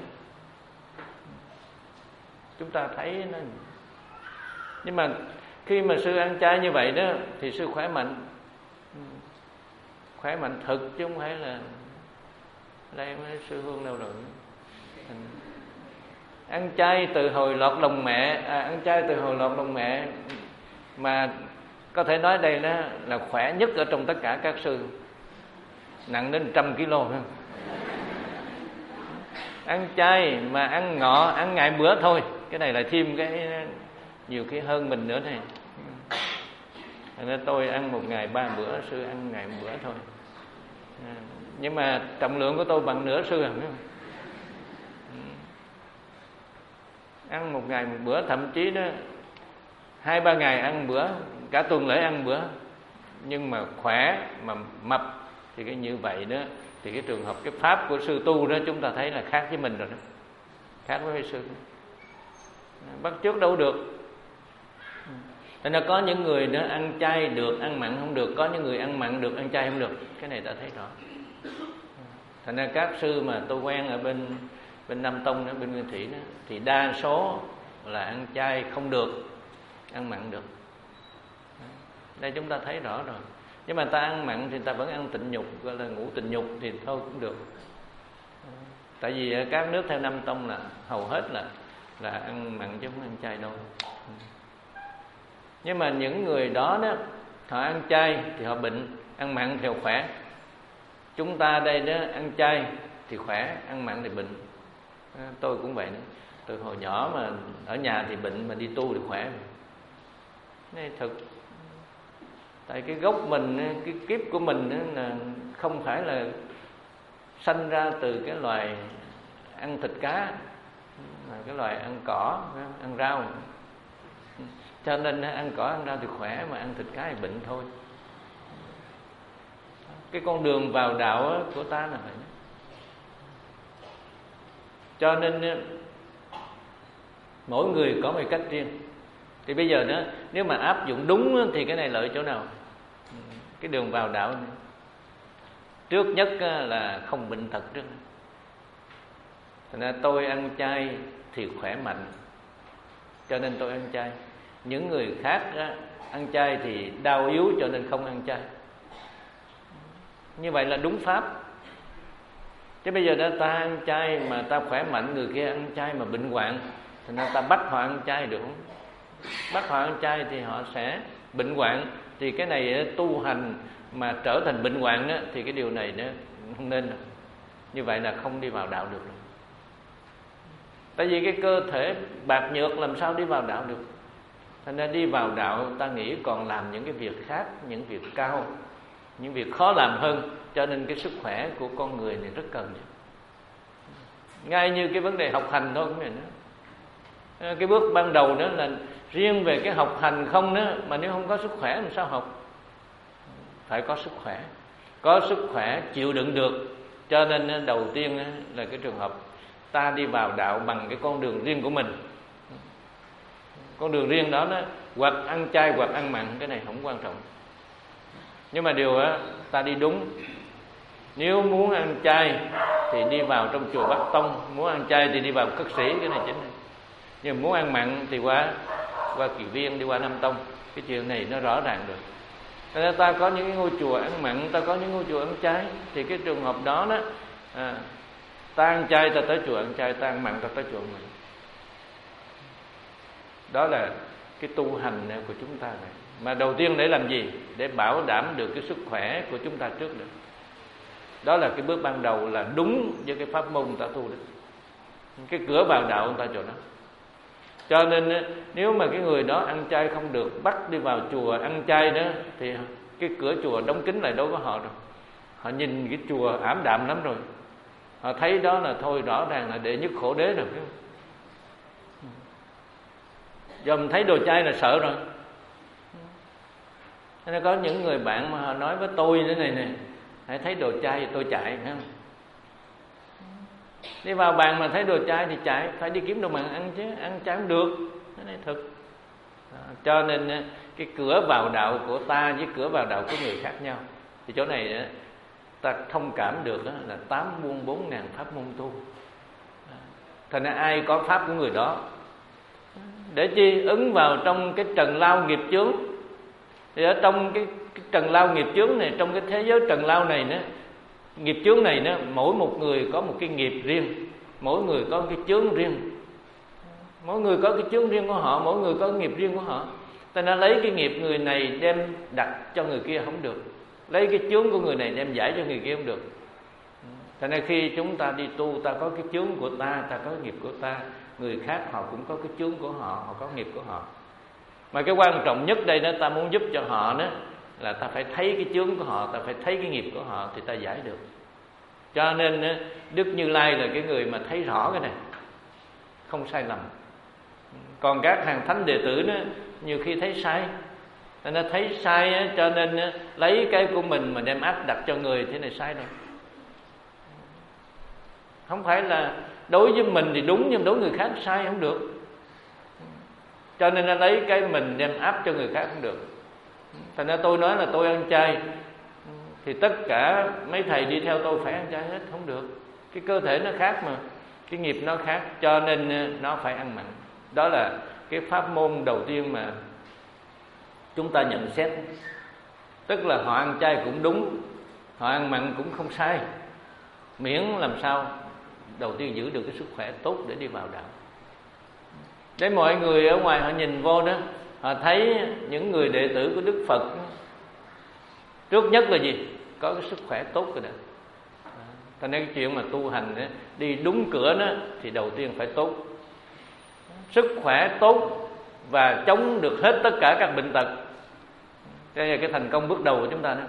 Chúng ta thấy nó. Nhưng mà khi mà sư ăn chay như vậy đó thì sư khỏe mạnh. Khỏe mạnh thực chứ không phải là đây mấy sư Hương đâu rồi. Ăn chay từ hồi lọt lòng mẹ, à, ăn chay từ hồi lọt lòng mẹ mà có thể nói đây đó là khỏe nhất ở trong tất cả các sư, nặng đến một trăm ki lô. Ăn chay mà ăn ngọ, ăn ngày bữa thôi. Cái này là thêm cái nhiều cái hơn mình nữa này. Nên tôi ăn một ngày ba bữa, sư ăn ngày một bữa thôi. Nhưng mà trọng lượng của tôi bằng nửa sư. Ăn một ngày một bữa, thậm chí đó hai ba ngày ăn một bữa, cả tuần lễ ăn một bữa. Nhưng mà khỏe mà mập thì cái như vậy đó, thì cái trường hợp cái pháp của sư tu đó chúng ta thấy là khác với mình rồi đó, khác với sư. Bắt chước đâu được. Nên là có những người đó ăn chay được, ăn mặn không được. Có những người ăn mặn được, ăn chay không được. Cái này đã thấy rõ. Thành ra các sư mà tôi quen ở bên bên Nam Tông đó, bên Nguyên Thủy đó, thì đa số là ăn chay không được, ăn mặn được. Đây chúng ta thấy rõ rồi. Nhưng mà ta ăn mặn thì ta vẫn ăn tịnh nhục, gọi là ngũ tịnh nhục thì thôi cũng được. Tại vì các nước theo Nam Tông là hầu hết là là ăn mặn chứ không ăn chay đâu. Nhưng mà những người đó đó, họ ăn chay thì họ bệnh, ăn mặn thì họ khỏe. Chúng ta đây đó ăn chay thì khỏe, ăn mặn thì bệnh. Tôi cũng vậy nữa. Từ hồi nhỏ mà ở nhà thì bệnh, mà đi tu thì khỏe. Này thực. Tại cái gốc mình, cái kiếp của mình là không phải là sanh ra từ cái loài ăn thịt cá. cái loài ăn cỏ, ăn rau. Cho nên ăn cỏ ăn rau thì khỏe, mà ăn thịt cá thì bệnh thôi. Cái con đường vào đạo của ta là vậy. Cho nên mỗi người có một cách riêng. Thì bây giờ đó, nếu mà áp dụng đúng thì cái này lợi chỗ nào? Cái đường vào đạo này, trước nhất là không bệnh tật trước. Thành ra tôi ăn chay thì khỏe mạnh, cho nên tôi ăn chay. Những người khác ăn chay thì đau yếu, cho nên không ăn chay. Như vậy là đúng pháp. Chứ bây giờ đó ta ăn chay mà ta khỏe mạnh, người kia ăn chay mà bệnh hoạn, thành ra ta bắt họ ăn chay được không? Bắt họ ăn chay thì họ sẽ bệnh hoạn. Thì cái này tu hành mà trở thành bệnh hoạn đó, thì cái điều này nó không nên. Như vậy là không đi vào đạo được. Tại vì cái cơ thể bạc nhược làm sao đi vào đạo được. Thành ra đi vào đạo ta nghĩ còn làm những cái việc khác, những việc cao, những việc khó làm hơn. Cho nên cái sức khỏe của con người này rất cần. Ngay như cái vấn đề học hành thôi cũng vậy nữa. Cái bước ban đầu đó là riêng về cái học hành không đó, mà nếu không có sức khỏe làm sao học? Phải có sức khỏe, có sức khỏe chịu đựng được. Cho nên đầu tiên là cái trường hợp ta đi vào đạo bằng cái con đường riêng của mình. Con đường riêng đó, đó hoặc ăn chay hoặc ăn mặn, cái này không quan trọng. Nhưng mà điều đó, ta đi đúng. Nếu muốn ăn chay thì đi vào trong chùa Bắc Tông, muốn ăn chay thì đi vào Cất Sĩ, cái này chính này. Nhưng muốn ăn mặn thì qua qua Kỳ Viên, đi qua Nam Tông. Cái chuyện này nó rõ ràng được. Nên ta có những ngôi chùa ăn mặn, ta có những ngôi chùa ăn chay. Thì cái trường hợp đó, đó à, ta ăn chay ta tới chùa ăn chay, ta ăn mặn ta tới chùa ăn mặn. Đó là cái tu hành của chúng ta này. Mà đầu tiên để làm gì? Để bảo đảm được cái sức khỏe của chúng ta trước được. Đó là cái bước ban đầu là đúng với cái pháp môn ta tu được. Cái cửa vào đạo người ta chỗ đó. Cho nên nếu mà cái người đó ăn chay không được, bắt đi vào chùa ăn chay đó, thì cái cửa chùa đóng kín lại đâu có họ đâu. Họ nhìn cái chùa ảm đạm lắm rồi. Họ thấy đó là thôi rõ ràng là đệ nhất khổ đế rồi. Giờ mình thấy đồ chay là sợ rồi. Nên có những người bạn mà họ nói với tôi thế này nè: hãy thấy đồ chay thì tôi chạy, thấy không? Đi vào bàn mà thấy đồ chay thì chạy, phải đi kiếm đồ mặn ăn chứ, ăn chay không được. Cái này thực. Cho nên cái cửa vào đạo của ta với cửa vào đạo của người khác nhau. Thì chỗ này ta thông cảm được đó là tám muôn bốn ngàn pháp môn tu. Thành ra ai có pháp của người đó. Để chi? Ứng vào trong cái trần lao nghiệp chướng. Thì ở trong cái, cái trần lao nghiệp chướng này, trong cái thế giới trần lao này nữa, nghiệp chướng này nữa, mỗi một người có một cái nghiệp riêng, mỗi người có cái chướng riêng, mỗi người có cái chướng riêng của họ, mỗi người có cái nghiệp riêng của họ. Ta đã lấy cái nghiệp người này đem đặt cho người kia không được, lấy cái chướng của người này đem giải cho người kia không được. Thành ra khi chúng ta đi tu, ta có cái chướng của ta, ta có cái nghiệp của ta, người khác họ cũng có cái chướng của họ, họ có nghiệp của họ. Mà cái quan trọng nhất đây đó, ta muốn giúp cho họ đó là ta phải thấy cái chướng của họ, ta phải thấy cái nghiệp của họ thì ta giải được. Cho nên Đức Như Lai là cái người mà thấy rõ cái này, không sai lầm. Còn các hàng thánh đệ tử đó nhiều khi thấy sai, nên thấy sai cho nên lấy cái của mình mà đem áp đặt cho người, thế này sai đâu. Không phải là đối với mình thì đúng, nhưng đối với người khác sai không được. Cho nên nó lấy cái mình đem áp cho người khác không được. Thành ra tôi nói là tôi ăn chay, thì tất cả mấy thầy đi theo tôi phải ăn chay hết, không được. Cái cơ thể nó khác mà, cái nghiệp nó khác, cho nên nó phải ăn mặn. Đó là cái pháp môn đầu tiên mà chúng ta nhận xét. Tức là họ ăn chay cũng đúng, họ ăn mặn cũng không sai, miễn làm sao đầu tiên giữ được cái sức khỏe tốt để đi vào đạo. Để mọi người ở ngoài họ nhìn vô đó, họ thấy những người đệ tử của Đức Phật trước nhất là gì? Có cái sức khỏe tốt rồi đó. Thành nên cái chuyện mà tu hành đó, đi đúng cửa đó thì đầu tiên phải tốt. Sức khỏe tốt và chống được hết tất cả các bệnh tật. Đây là cái thành công bước đầu của chúng ta đó.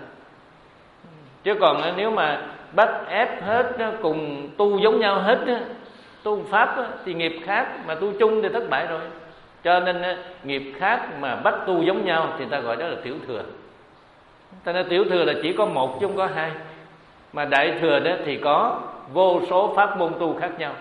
Chứ còn nếu mà bắt ép hết cùng tu giống nhau hết đó, Tu pháp á, thì nghiệp khác, mà tu chung thì thất bại rồi. Cho nên á, nghiệp khác mà bắt tu giống nhau thì ta gọi đó là tiểu thừa. Ta nói tiểu thừa là chỉ có một chứ không có hai. Mà đại thừa đó thì có vô số pháp môn tu khác nhau.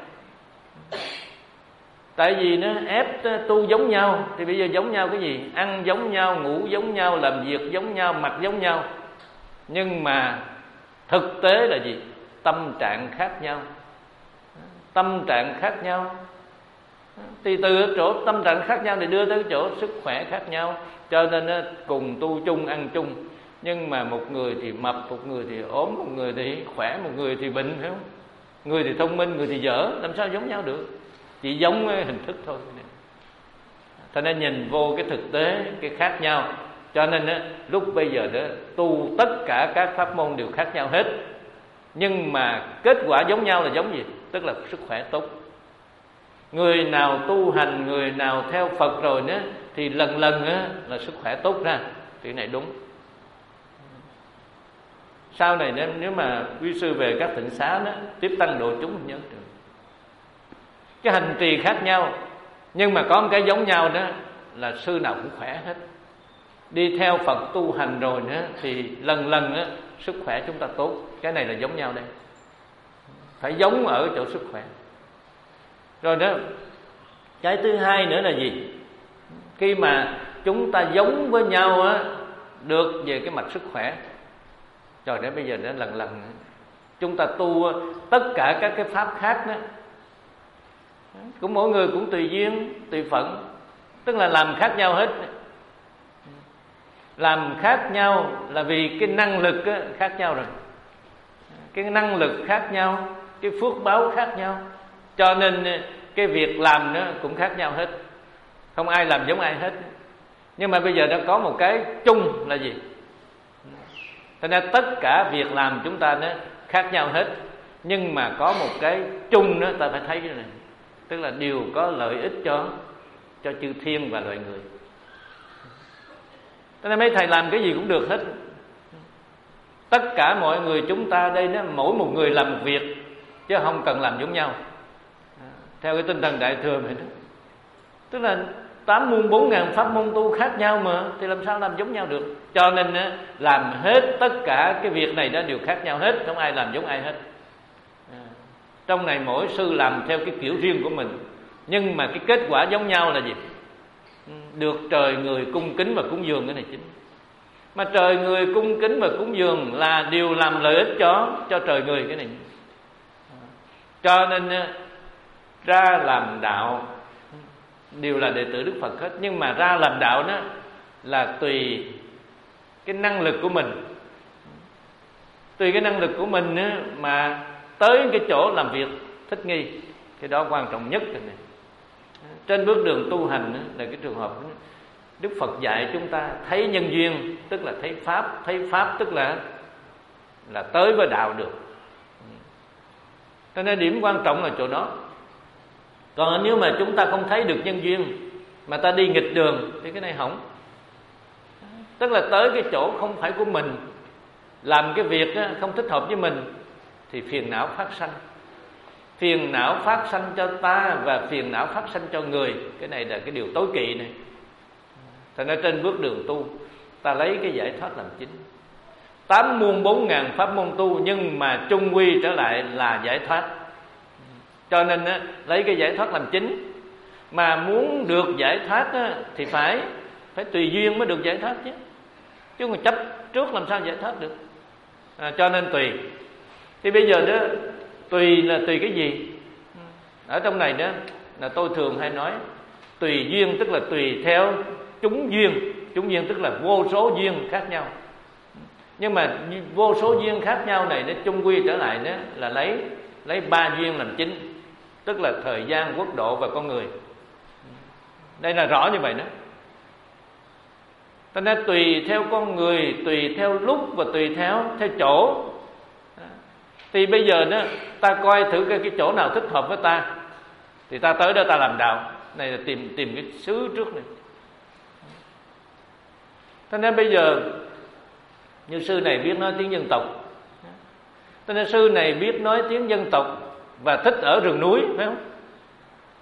Tại vì nó ép tu giống nhau, thì bây giờ giống nhau cái gì? Ăn giống nhau, ngủ giống nhau, làm việc giống nhau, mặc giống nhau. Nhưng mà thực tế là gì? Tâm trạng khác nhau. Tâm trạng khác nhau thì từ chỗ tâm trạng khác nhau thì đưa tới chỗ sức khỏe khác nhau. Cho nên cùng tu chung, ăn chung, nhưng mà một người thì mập, một người thì ốm, một người thì khỏe, một người thì bệnh, phải không? Người thì thông minh, người thì dở, làm sao giống nhau được? Chỉ giống hình thức thôi. Cho nên nhìn vô cái thực tế, cái khác nhau. Cho nên á, lúc bây giờ đó tu tất cả các pháp môn đều khác nhau hết, nhưng mà kết quả giống nhau là giống gì? Tức là sức khỏe tốt. Người nào tu hành, người nào theo Phật rồi nữa thì lần lần á, là sức khỏe tốt ra. Thì này đúng. Sau này nếu mà quý sư về các tịnh xá đó, tiếp tăng độ chúng nhớ được cái hành trì khác nhau, nhưng mà có một cái giống nhau đó là sư nào cũng khỏe hết. Đi theo Phật tu hành rồi nữa thì lần lần á, sức khỏe chúng ta tốt. Cái này là giống nhau đây. Phải giống ở chỗ sức khỏe. Rồi đó, cái thứ hai nữa là gì? Khi mà chúng ta giống với nhau á, được về cái mặt sức khỏe, rồi đến bây giờ đến lần lần nữa, chúng ta tu tất cả các cái pháp khác đó, cũng mỗi người cũng tùy duyên, tùy phận. Tức là làm khác nhau hết. Làm khác nhau là vì cái năng lực á, khác nhau rồi. Cái năng lực khác nhau, cái phước báo khác nhau. Cho nên cái việc làm nó cũng khác nhau hết. Không ai làm giống ai hết. Nhưng mà bây giờ nó có một cái chung là gì? Cho nên tất cả việc làm chúng ta nó khác nhau hết, nhưng mà có một cái chung đó ta phải thấy cái này. Tức là đều có lợi ích cho cho chư thiên và loài người. Cho nên mấy thầy làm cái gì cũng được hết. Tất cả mọi người chúng ta đây đó, mỗi một người làm một việc, chứ không cần làm giống nhau. Theo cái tinh thần đại thừa này đó. Tức là tám muôn bốn ngàn pháp môn tu khác nhau mà, thì làm sao làm giống nhau được? Cho nên làm hết tất cả cái việc này đó đều khác nhau hết, không ai làm giống ai hết. Trong này mỗi sư làm theo cái kiểu riêng của mình, nhưng mà cái kết quả giống nhau là gì? Được trời người cung kính và cúng dường, cái này chính. Mà trời người cung kính và cúng dường là điều làm lợi ích cho cho trời người, cái này. Cho nên ra làm đạo đều là đệ tử Đức Phật hết, nhưng mà ra làm đạo đó là tùy cái năng lực của mình. Tùy cái năng lực của mình đó mà tới cái chỗ làm việc thích nghi. Cái đó quan trọng nhất rồi này. Trên bước đường tu hành là cái trường hợp đó. Đức Phật dạy chúng ta thấy nhân duyên, tức là thấy pháp. Thấy pháp tức là là tới với đạo được. Cho nên điểm quan trọng là chỗ đó. Còn nếu mà chúng ta không thấy được nhân duyên, mà ta đi nghịch đường, thì cái này hỏng. Tức là tới cái chỗ không phải của mình, làm cái việc không thích hợp với mình, thì phiền não phát sanh. Phiền não phát sanh cho ta và phiền não phát sanh cho người. Cái này là cái điều tối kỵ này. Thành ra trên bước đường tu, ta lấy cái giải thoát làm chính. Tám muôn bốn ngàn pháp môn tu, nhưng mà chung quy trở lại là giải thoát. Cho nên á, lấy cái giải thoát làm chính. Mà muốn được giải thoát á, thì phải phải tùy duyên mới được giải thoát chứ. Chứ mà chấp trước làm sao giải thoát được. À, cho nên tùy. Thì bây giờ đó, tùy là tùy cái gì? Ở trong này đó là tôi thường hay nói tùy duyên, tức là tùy theo chúng duyên. Chúng duyên tức là vô số duyên khác nhau. Nhưng mà vô số duyên khác nhau này nó chung quy trở lại đó là lấy lấy ba duyên làm chính, tức là thời gian, quốc độ và con người. Đây là rõ như vậy đó. Cho nên tùy theo con người, tùy theo lúc và tùy theo theo chỗ. Thì bây giờ đó ta coi thử cái, cái chỗ nào thích hợp với ta, thì ta tới đó ta làm đạo. Này là tìm tìm cái xứ trước này. Cho nên bây giờ như sư này biết nói tiếng dân tộc, cho nên sư này biết nói tiếng dân tộc và thích ở rừng núi, phải không?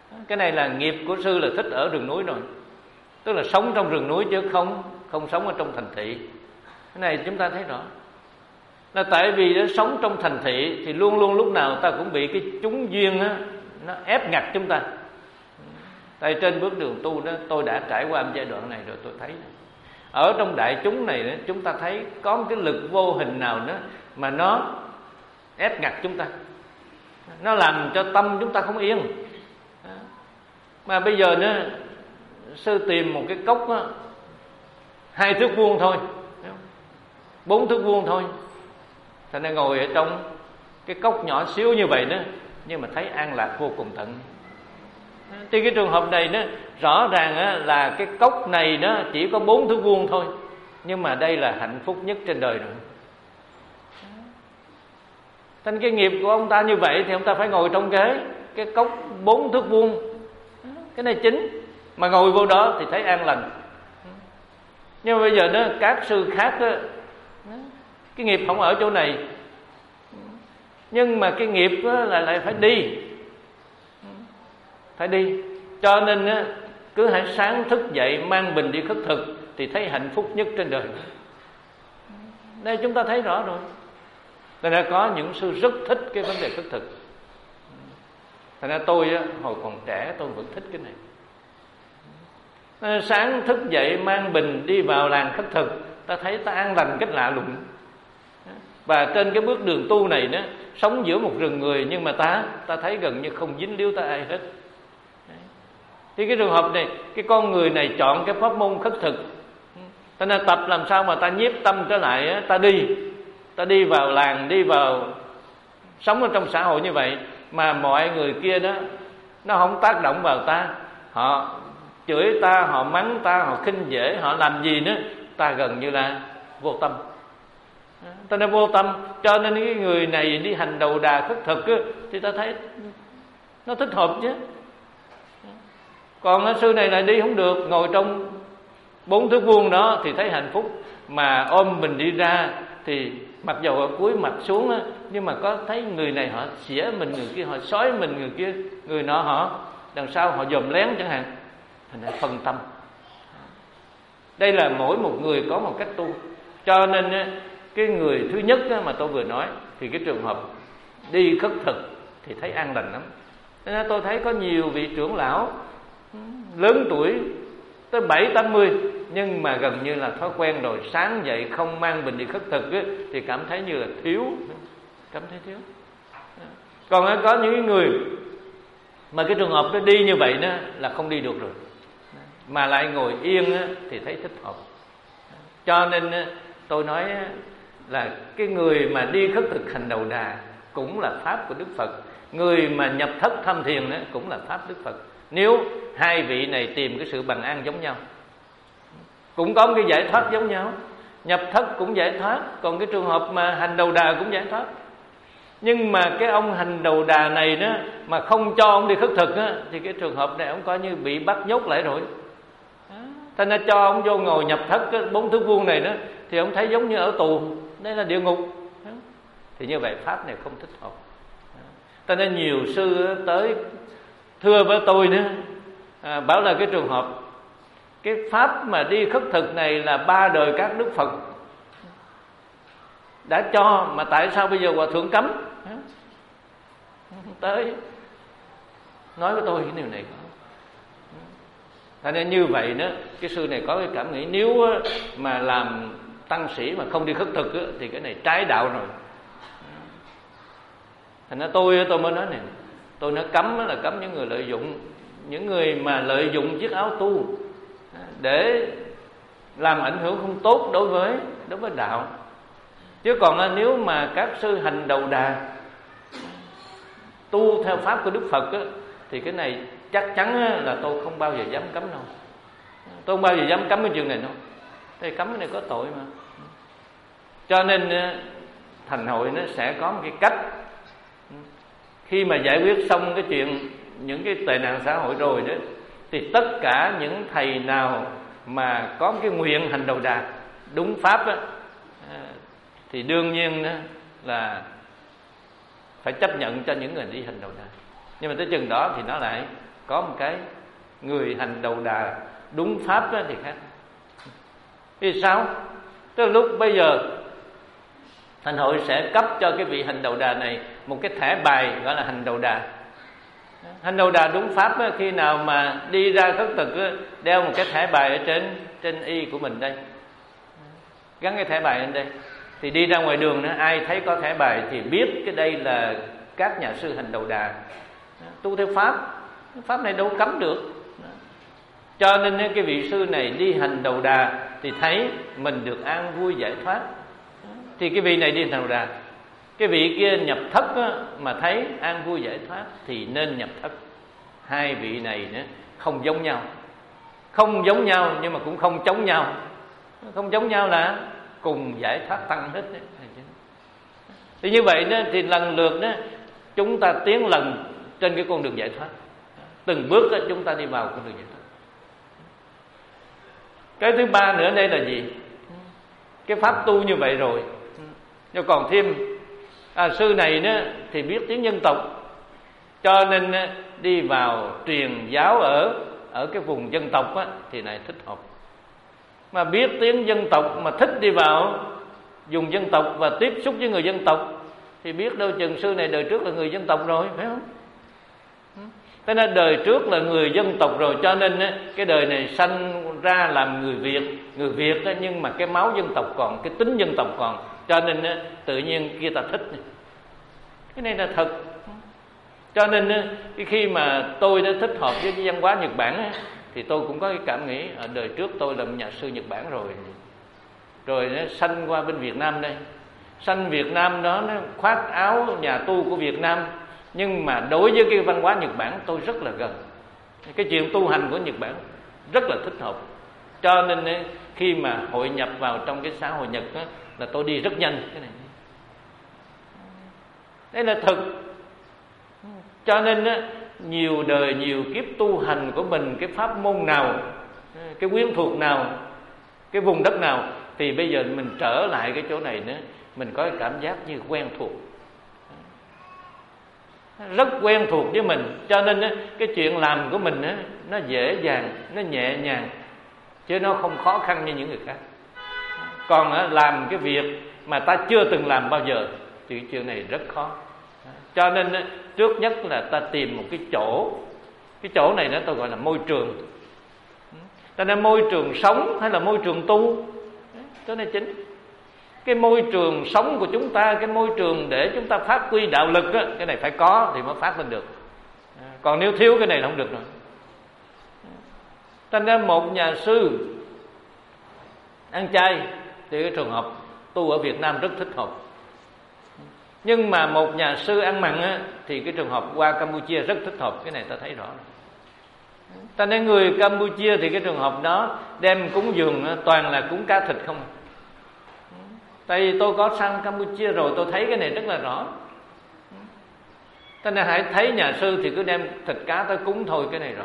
Cái này là nghiệp của sư là thích ở rừng núi rồi, tức là sống trong rừng núi chứ không không sống ở trong thành thị. Cái này chúng ta thấy rõ là tại vì nó sống trong thành thị thì luôn luôn lúc nào ta cũng bị cái chúng duyên á, nó ép ngặt chúng ta. Tại trên bước đường tu đó, tôi đã trải qua giai đoạn này rồi, tôi thấy ở trong đại chúng này đó, chúng ta thấy có một cái lực vô hình nào đó mà nó ép ngặt chúng ta, nó làm cho tâm chúng ta không yên. Mà bây giờ nữa, sư tìm một cái cốc đó, hai thước vuông thôi, bốn thước vuông thôi, thành ra ngồi ở trong cái cốc nhỏ xíu như vậy đó, nhưng mà thấy an lạc vô cùng tận. Thì cái trường hợp này đó, rõ ràng á, là cái cốc này đó chỉ có bốn thước vuông thôi, nhưng mà đây là hạnh phúc nhất trên đời rồi. Thành cái nghiệp của ông ta như vậy thì ông ta phải ngồi trong cái cái cốc bốn thước vuông, cái này chính, mà ngồi vô đó thì thấy an lành. Nhưng mà bây giờ đó các sư khác đó, cái nghiệp không ở chỗ này, nhưng mà cái nghiệp đó là lại phải đi, phải đi. Cho nên á, cứ hãy sáng thức dậy mang bình đi khất thực thì thấy hạnh phúc nhất trên đời. Đây chúng ta thấy rõ rồi. Nên là có những sư rất thích cái vấn đề khất thực. Thành ra tôi á, hồi còn trẻ tôi vẫn thích cái này. Nên sáng thức dậy mang bình đi vào làng khất thực, ta thấy ta an lành cách lạ lùng. Và trên cái bước đường tu này đó, sống giữa một rừng người, nhưng mà ta ta thấy gần như không dính líu tới ai hết. Thì cái trường hợp này, cái con người này chọn cái pháp môn khất thực, ta nên tập làm sao mà ta nhiếp tâm trở lại, ta đi, ta đi vào làng, đi vào sống ở trong xã hội như vậy, mà mọi người kia đó nó không tác động vào ta, họ chửi ta, họ mắng ta, họ khinh dễ, họ làm gì nữa, ta gần như là vô tâm. Ta nên vô tâm, cho nên cái người này đi hành đầu đà khất thực á, thì ta thấy nó thích hợp chứ. Còn sư này lại đi không được, ngồi trong bốn thước vuông đó thì thấy hạnh phúc, mà ôm mình đi ra thì mặc dầu ở cúi mặt xuống á, nhưng mà có thấy người này họ xỉa mình, người kia họ xói mình, người kia người nọ họ đằng sau họ dòm lén chẳng hạn, thành ra phân tâm. Đây là mỗi một người có một cách tu. Cho nên cái người thứ nhất mà tôi vừa nói thì cái trường hợp đi khất thực thì thấy an lành lắm. Nên tôi thấy có nhiều vị trưởng lão lớn tuổi tới bảy tám mươi, nhưng mà gần như là thói quen rồi, sáng dậy không mang bình đi khất thực ấy, thì cảm thấy như là thiếu, cảm thấy thiếu. Còn có những người mà cái trường hợp nó đi như vậy đó là không đi được rồi, mà lại ngồi yên á, thì thấy thích hợp. Cho nên tôi nói là cái người mà đi khất thực hành đầu đà cũng là pháp của Đức Phật, người mà nhập thất tham thiền đó cũng là pháp Đức Phật. Nếu hai vị này tìm cái sự bằng an giống nhau, cũng có một cái giải thoát giống nhau, nhập thất cũng giải thoát, còn cái trường hợp mà hành đầu đà cũng giải thoát. Nhưng mà cái ông hành đầu đà này đó mà không cho ông đi khất thực đó, thì cái trường hợp này ông coi như bị bắt nhốt lại rồi. Thành ra cho ông vô ngồi nhập thất cái bốn thước vuông này đó, thì ông thấy giống như ở tù, đây là địa ngục. Thì như vậy pháp này không thích hợp. Cho nên nhiều sư tới thưa với tôi nữa, à, bảo là cái trường hợp cái pháp mà đi khất thực này là ba đời các Đức Phật đã cho, mà tại sao bây giờ Hòa Thượng cấm? Tới nói với tôi cái điều này. Thành nên như vậy đó, cái sư này có cái cảm nghĩ nếu mà làm tăng sĩ mà không đi khất thực đó, thì cái này trái đạo rồi. Thành ra tôi tôi mới nói này, tôi nói cấm là cấm những người lợi dụng, những người mà lợi dụng chiếc áo tu để làm ảnh hưởng không tốt đối với đối với đạo. Chứ còn nếu mà các sư hành đầu đà tu theo pháp của Đức Phật á, thì cái này chắc chắn là tôi không bao giờ dám cấm đâu. Tôi không bao giờ dám cấm cái chuyện này đâu. Thì cấm cái này có tội mà. Cho nên thành hội nó sẽ có một cái cách, khi mà giải quyết xong cái chuyện những cái tệ nạn xã hội rồi đó, thì tất cả những thầy nào mà có cái nguyện hành đầu đà đúng pháp đó, thì đương nhiên đó là phải chấp nhận cho những người đi hành đầu đà. Nhưng mà tới chừng đó thì nó lại có một cái người hành đầu đà đúng pháp đó thì khác. Vì sao? Tức là lúc bây giờ Thành hội sẽ cấp cho cái vị hành đầu đà này một cái thẻ bài gọi là hành đầu đà. Hành đầu đà đúng pháp á, khi nào mà đi ra khất thực á, đeo một cái thẻ bài ở trên trên y của mình đây, gắn cái thẻ bài lên đây, thì đi ra ngoài đường nữa, ai thấy có thẻ bài thì biết cái đây là các nhà sư hành đầu đà tu theo pháp. Pháp này đâu cấm được. Cho nên cái vị sư này đi hành đầu đà thì thấy mình được an vui giải thoát, thì cái vị này đi hành đầu đà. Cái vị kia nhập thất á, mà thấy an vui giải thoát thì nên nhập thất. Hai vị này nữa không giống nhau. Không giống nhau nhưng mà cũng không chống nhau. Không giống nhau là cùng giải thoát tăng hết đấy. Thì như vậy đó, thì lần lượt đó chúng ta tiến lần trên cái con đường giải thoát. Từng bước đó, chúng ta đi vào con đường giải thoát. Cái thứ ba nữa đây là gì? Cái pháp tu như vậy rồi, nhưng còn thêm à, sư này đó thì biết tiếng dân tộc, cho nên đi vào truyền giáo ở ở cái vùng dân tộc á, thì này thích hợp. Mà biết tiếng dân tộc mà thích đi vào vùng dân tộc và tiếp xúc với người dân tộc thì biết đâu chừng sư này đời trước là người dân tộc rồi, phải không? Thế nên đời trước là người dân tộc rồi, cho nên cái đời này sanh ra làm người Việt. Người Việt đó, nhưng mà cái máu dân tộc còn, cái tính dân tộc còn, cho nên tự nhiên kia ta thích. Cái này là thật. Cho nên khi mà tôi đã thích hợp với cái văn hóa Nhật Bản thì tôi cũng có cái cảm nghĩ ở đời trước tôi là một nhà sư Nhật Bản rồi, rồi nó sanh qua bên Việt Nam đây. Sanh Việt Nam đó nó khoác áo nhà tu của Việt Nam, nhưng mà đối với cái văn hóa Nhật Bản tôi rất là gần. Cái chuyện tu hành của Nhật Bản rất là thích hợp. Cho nên khi mà hội nhập vào trong cái xã hội Nhật đó, là tôi đi rất nhanh. Cái này đây là thực. Cho nên nhiều đời nhiều kiếp tu hành của mình, cái pháp môn nào, cái quyến thuộc nào, cái vùng đất nào, thì bây giờ mình trở lại cái chỗ này nữa, mình có cái cảm giác như quen thuộc, rất quen thuộc với mình. Cho nên cái chuyện làm của mình nó dễ dàng, nó nhẹ nhàng, chứ nó không khó khăn như những người khác. Còn làm cái việc mà ta chưa từng làm bao giờ thì chuyện này rất khó. Cho nên trước nhất là ta tìm một cái chỗ. Cái chỗ này nó tôi gọi là môi trường. Ta nên môi trường sống hay là môi trường tu, chỗ này chính. Cái môi trường sống của chúng ta, cái môi trường để chúng ta phát huy đạo lực á, cái này phải có thì mới phát lên được. Còn nếu thiếu cái này là không được rồi. Thành ra một nhà sư ăn chay thì cái trường hợp tu ở Việt Nam rất thích hợp. Nhưng mà một nhà sư ăn mặn á, thì cái trường hợp qua Campuchia rất thích hợp. Cái này ta thấy rõ. Ta nên người Campuchia thì cái trường hợp đó đem cúng dường á, toàn là cúng cá thịt không. Tại vì tôi có sang Campuchia rồi, tôi thấy cái này rất là rõ. Cho nên hãy thấy nhà sư thì cứ đem thịt cá tới cúng thôi, cái này rõ.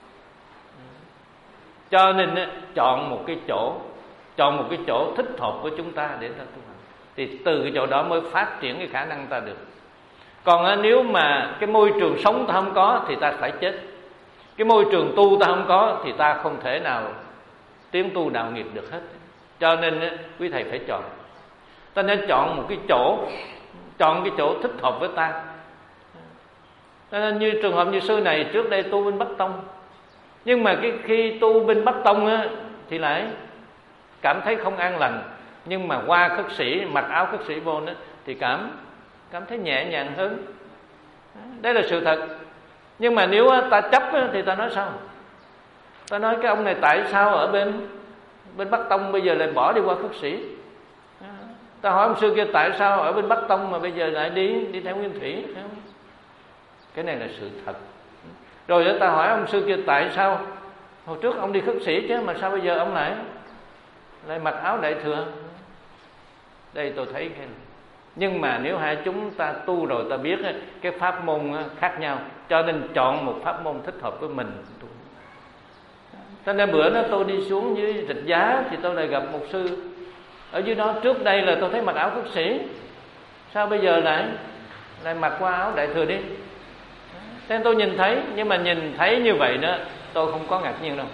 Cho nên chọn một cái chỗ, chọn một cái chỗ thích hợp với chúng ta để ta tu hành, thì từ cái chỗ đó mới phát triển cái khả năng ta được. Còn nếu mà cái môi trường sống ta không có thì ta phải chết. Cái môi trường tu ta không có thì ta không thể nào tiến tu đạo nghiệp được hết. Cho nên quý thầy phải chọn. Ta nên chọn một cái chỗ, chọn cái chỗ thích hợp với ta. Cho nên như trường hợp như sư này trước đây tu bên Bắc Tông, nhưng mà cái khi tu bên Bắc Tông á, thì lại cảm thấy không an lành. Nhưng mà qua khất sĩ, mặc áo khất sĩ vô đó, thì cảm cảm thấy nhẹ nhàng hơn. Đấy là sự thật. Nhưng mà nếu ta chấp á, thì ta nói sao? Ta nói cái ông này tại sao ở bên bên Bắc Tông bây giờ lại bỏ đi qua khất sĩ? Ta hỏi ông sư kia tại sao ở bên Bắc Tông mà bây giờ lại đi đi theo Nguyên Thủy? Cái này là sự thật. Rồi ta hỏi ông sư kia tại sao hồi trước ông đi khất sĩ chứ, mà sao bây giờ ông lại lại mặc áo đại thừa? Đây tôi thấy cái này. Nhưng mà nếu hai chúng ta tu rồi ta biết cái pháp môn khác nhau, cho nên chọn một pháp môn thích hợp với mình. Cho nên bữa đó tôi đi xuống dưới Rạch Giá thì tôi lại gặp một sư ở dưới đó. Trước đây là tôi thấy mặc áo khất sĩ, sao bây giờ lại lại mặc qua áo đại thừa đi? Thế tôi nhìn thấy, nhưng mà nhìn thấy như vậy đó tôi không có ngạc nhiên đâu.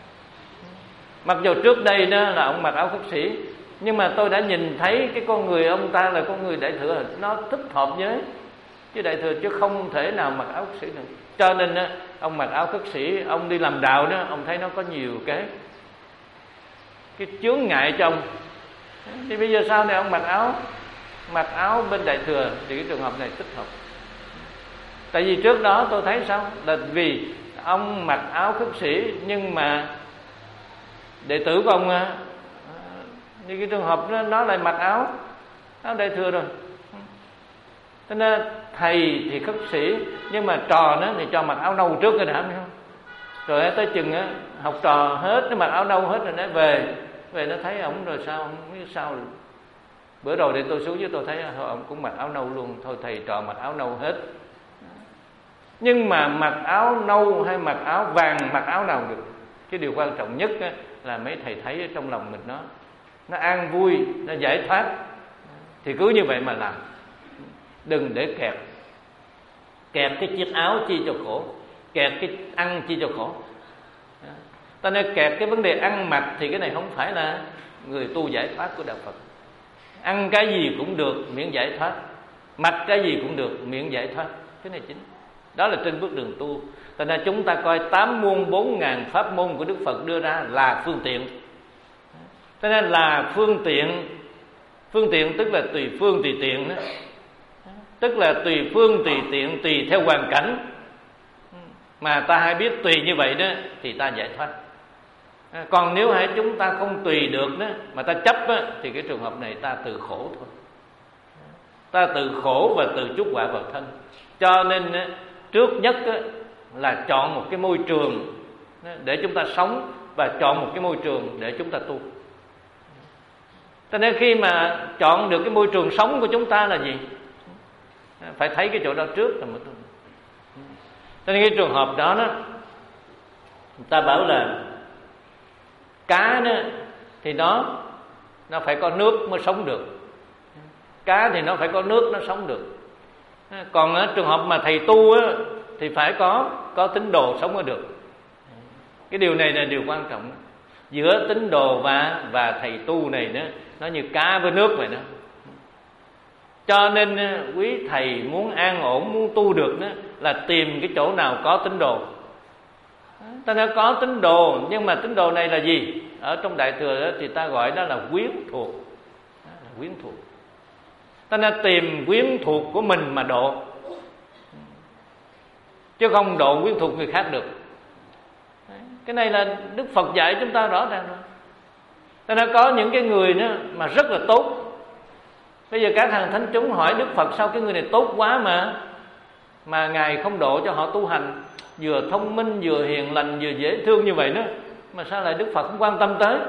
Mặc dù trước đây đó là ông mặc áo khất sĩ, nhưng mà tôi đã nhìn thấy cái con người ông ta là con người Đại Thừa, nó thích hợp với chứ Đại Thừa, chứ không thể nào mặc áo khất sĩ được. Cho nên đó, ông mặc áo khất sĩ, ông đi làm đạo đó, ông thấy nó có nhiều cái cái chướng ngại cho ông. Thì bây giờ sau này ông mặc áo mặc áo bên Đại Thừa thì cái trường hợp này thích hợp. Tại vì trước đó tôi thấy sao, là vì ông mặc áo khất sĩ nhưng mà đệ tử của ông như cái trường hợp đó, nó lại mặc áo áo Đại Thừa rồi. Cho nên thầy thì khất sĩ, nhưng mà trò nó thì cho mặc áo nâu trước rồi đã, phải không? Rồi tới chừng á, học trò hết, nó mặc áo nâu hết rồi, nó về về nó thấy ổng rồi sao, không biết sao rồi. Bữa rồi để tôi xuống với tôi thấy thôi, ông cũng mặc áo nâu luôn. Thôi thầy trò mặc áo nâu hết. Nhưng mà mặc áo nâu hay mặc áo vàng, mặc áo nào được. Cái điều quan trọng nhất á, là mấy thầy thấy ở trong lòng mình nó nó an vui, nó giải thoát. Thì cứ như vậy mà làm, đừng để kẹt kẹt cái chiếc áo chi cho khổ, kẹt cái ăn chi cho khổ. Ta nên kẹt cái vấn đề ăn mặc thì cái này không phải là người tu giải thoát của đạo Phật. Ăn cái gì cũng được miễn giải thoát, mặc cái gì cũng được miễn giải thoát. Cái này chính, đó là trên bước đường tu. Cho nên chúng ta coi tám môn bốn ngàn pháp môn của Đức Phật đưa ra là phương tiện. Cho nên là phương tiện. Phương tiện tức là tùy phương tùy tiện đó. Tức là tùy phương tùy tiện, tùy theo hoàn cảnh. Mà ta hay biết tùy như vậy đó thì ta giải thoát. Còn nếu hãy chúng ta không tùy được đó, mà ta chấp đó, thì cái trường hợp này ta tự khổ thôi. Ta tự khổ và tự chuốc họa vào thân. Cho nên trước nhất là chọn một cái môi trường để chúng ta sống, và chọn một cái môi trường để chúng ta tu. Cho nên khi mà chọn được cái môi trường sống của chúng ta là gì? Phải thấy cái chỗ đó trước rồi mới tu. Cho nên cái trường hợp đó đó, người ta bảo là cá đó thì nó nó phải có nước mới sống được. Cá thì nó phải có nước nó sống được. Còn ở trường hợp mà thầy tu á, thì phải có có tín đồ sống mới được. Cái điều này là điều quan trọng. Giữa tín đồ và và thầy tu này đó, nó như cá với nước vậy đó. Cho nên quý thầy muốn an ổn, muốn tu được đó, là tìm cái chỗ nào có tín đồ. Ta đã có tín đồ, nhưng mà tín đồ này là gì? Ở trong Đại Thừa đó, thì ta gọi đó là quyến thuộc. Là quyến thuộc. Ta đã tìm quyến thuộc của mình mà độ, chứ không độ quyến thuộc người khác được. Cái này là Đức Phật dạy chúng ta rõ ràng rồi. Ta đã có những cái người đó mà rất là tốt. Bây giờ các hàng thánh chúng hỏi Đức Phật sao cái người này tốt quá mà mà Ngài không độ cho họ tu hành, vừa thông minh, vừa hiền lành, vừa dễ thương như vậy đó, mà sao lại Đức Phật không quan tâm tới?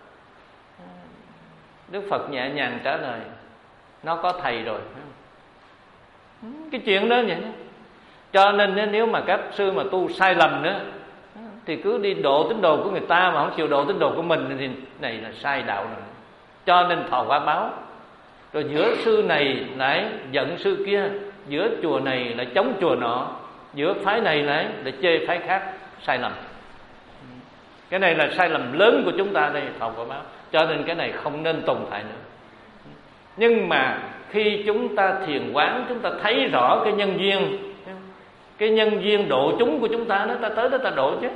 Đức Phật nhẹ nhàng trả lời, nó có thầy rồi. Cái chuyện đó vậy đó. Cho nên nếu mà các sư mà tu sai lầm nữa thì cứ đi độ tín đồ của người ta mà không chịu độ tín đồ của mình thì này là sai đạo rồi. Cho nên thọ quả báo. Rồi giữa sư này lại giận sư kia, giữa chùa này lại chống chùa nọ, giữa phái này lại lại chê phái khác, sai lầm. Cái này là sai lầm lớn của chúng ta đây, thọ quả báo. Cho nên cái này không nên tồn tại nữa. Nhưng mà khi chúng ta thiền quán, chúng ta thấy rõ cái nhân duyên, cái nhân duyên độ chúng của chúng ta đó, ta tới đó ta độ chứ.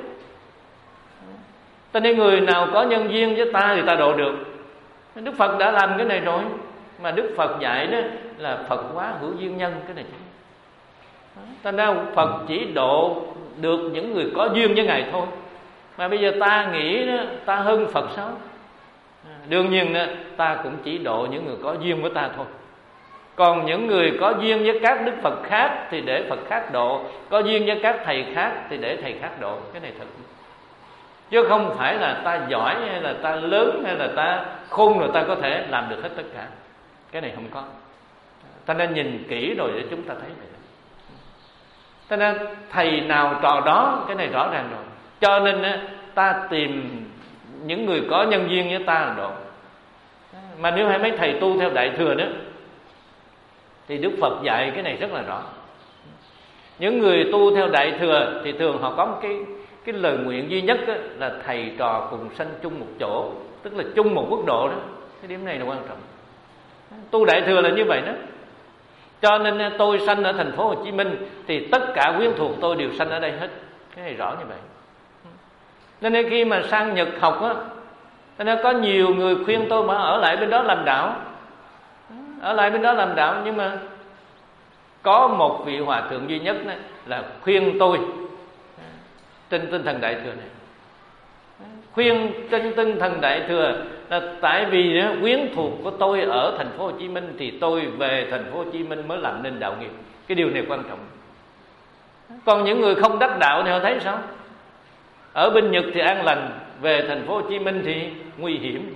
Ta nên người nào có nhân duyên với ta thì ta độ được. Đức Phật đã làm cái này rồi. Mà Đức Phật dạy đó là Phật hóa hữu duyên nhân, cái này chứ. Ta nói Phật chỉ độ được những người có duyên với Ngài thôi. Mà bây giờ ta nghĩ đó, ta hơn Phật sao? Đương nhiên đó, ta cũng chỉ độ những người có duyên với ta thôi. Còn những người có duyên với các Đức Phật khác thì để Phật khác độ, có duyên với các thầy khác thì để thầy khác độ. Cái này thật. Chứ không phải là ta giỏi hay là ta lớn hay là ta khôn rồi ta có thể làm được hết tất cả. Cái này không có. Ta nên nhìn kỹ rồi để chúng ta thấy vậy. Ta nên thầy nào trò đó, cái này rõ ràng rồi. Cho nên ta tìm những người có nhân duyên với ta là độ. Mà nếu hay mấy thầy tu theo Đại Thừa đó thì Đức Phật dạy cái này rất là rõ. Những người tu theo Đại Thừa thì thường họ có một cái cái lời nguyện duy nhất đó, là thầy trò cùng sanh chung một chỗ, tức là chung một quốc độ đó. Cái điểm này là quan trọng. Tu Đại Thừa là như vậy đó. Cho nên tôi sanh ở thành phố Hồ Chí Minh thì tất cả quyến thuộc tôi đều sanh ở đây hết. Cái này rõ như vậy. Nên khi mà sang Nhật học á, nên có nhiều người khuyên tôi mà ở lại bên đó làm đạo, ở lại bên đó làm đạo. Nhưng mà có một vị hòa thượng duy nhất đó, là khuyên tôi trên tinh thần Đại Thừa này. Khuyên trên tinh thần Đại Thừa là tại vì đó, quyến thuộc của tôi ở thành phố Hồ Chí Minh thì tôi về thành phố Hồ Chí Minh mới làm nên đạo nghiệp. Cái điều này quan trọng. Còn những người không đắc đạo thì họ thấy sao? Ở bên Nhật thì an lành, về thành phố Hồ Chí Minh thì nguy hiểm.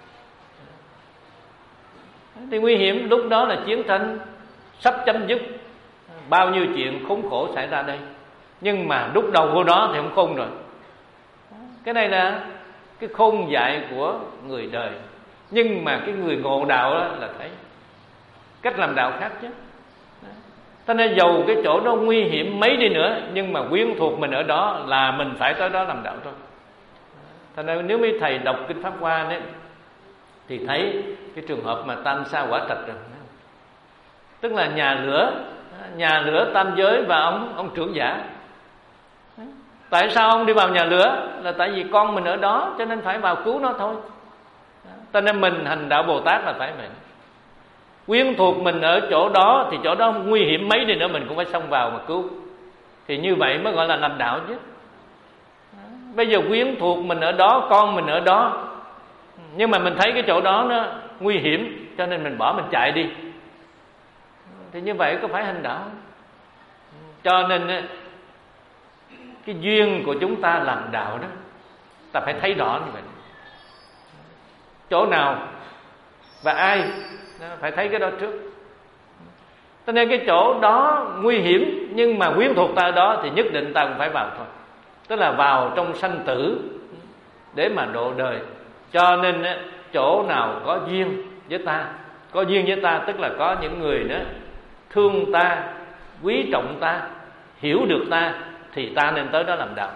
Thì nguy hiểm lúc đó là chiến tranh sắp chấm dứt, bao nhiêu chuyện khốn khổ xảy ra đây. Nhưng mà lúc đầu vô đó thì không khôn rồi. Cái này là cái khôn dại của người đời. Nhưng mà cái người ngộ đạo đó là thấy cách làm đạo khác chứ. Cho nên dầu cái chỗ đó nguy hiểm mấy đi nữa, nhưng mà quyến thuộc mình ở đó là mình phải tới đó làm đạo thôi. Cho nên nếu mấy thầy đọc Kinh Pháp Hoa đấy, thì thấy cái trường hợp mà Tam Sa Quả Trạch rồi. Tức là nhà lửa, nhà lửa tam giới và ông ông trưởng giả. Tại sao ông đi vào nhà lửa? Là tại vì con mình ở đó cho nên phải vào cứu nó thôi. Cho nên mình hành đạo Bồ Tát là phải vậy. Quyến thuộc mình ở chỗ đó thì chỗ đó nguy hiểm mấy đi nữa mình cũng phải xông vào mà cứu. Thì như vậy mới gọi là làm đạo chứ. Bây giờ quyến thuộc mình ở đó, con mình ở đó, nhưng mà mình thấy cái chỗ đó nó nguy hiểm cho nên mình bỏ mình chạy đi, thì như vậy có phải hành đạo? Cho nên cái duyên của chúng ta làm đạo đó, ta phải thấy rõ như vậy. Chỗ nào và ai phải thấy cái đó trước. Cho nên cái chỗ đó nguy hiểm, nhưng mà quyến thuộc ta ở đó thì nhất định ta cũng phải vào thôi. Tức là vào trong sanh tử để mà độ đời. Cho nên chỗ nào có duyên với ta, có duyên với ta tức là có những người đó thương ta, quý trọng ta, hiểu được ta, thì ta nên tới đó làm đạo.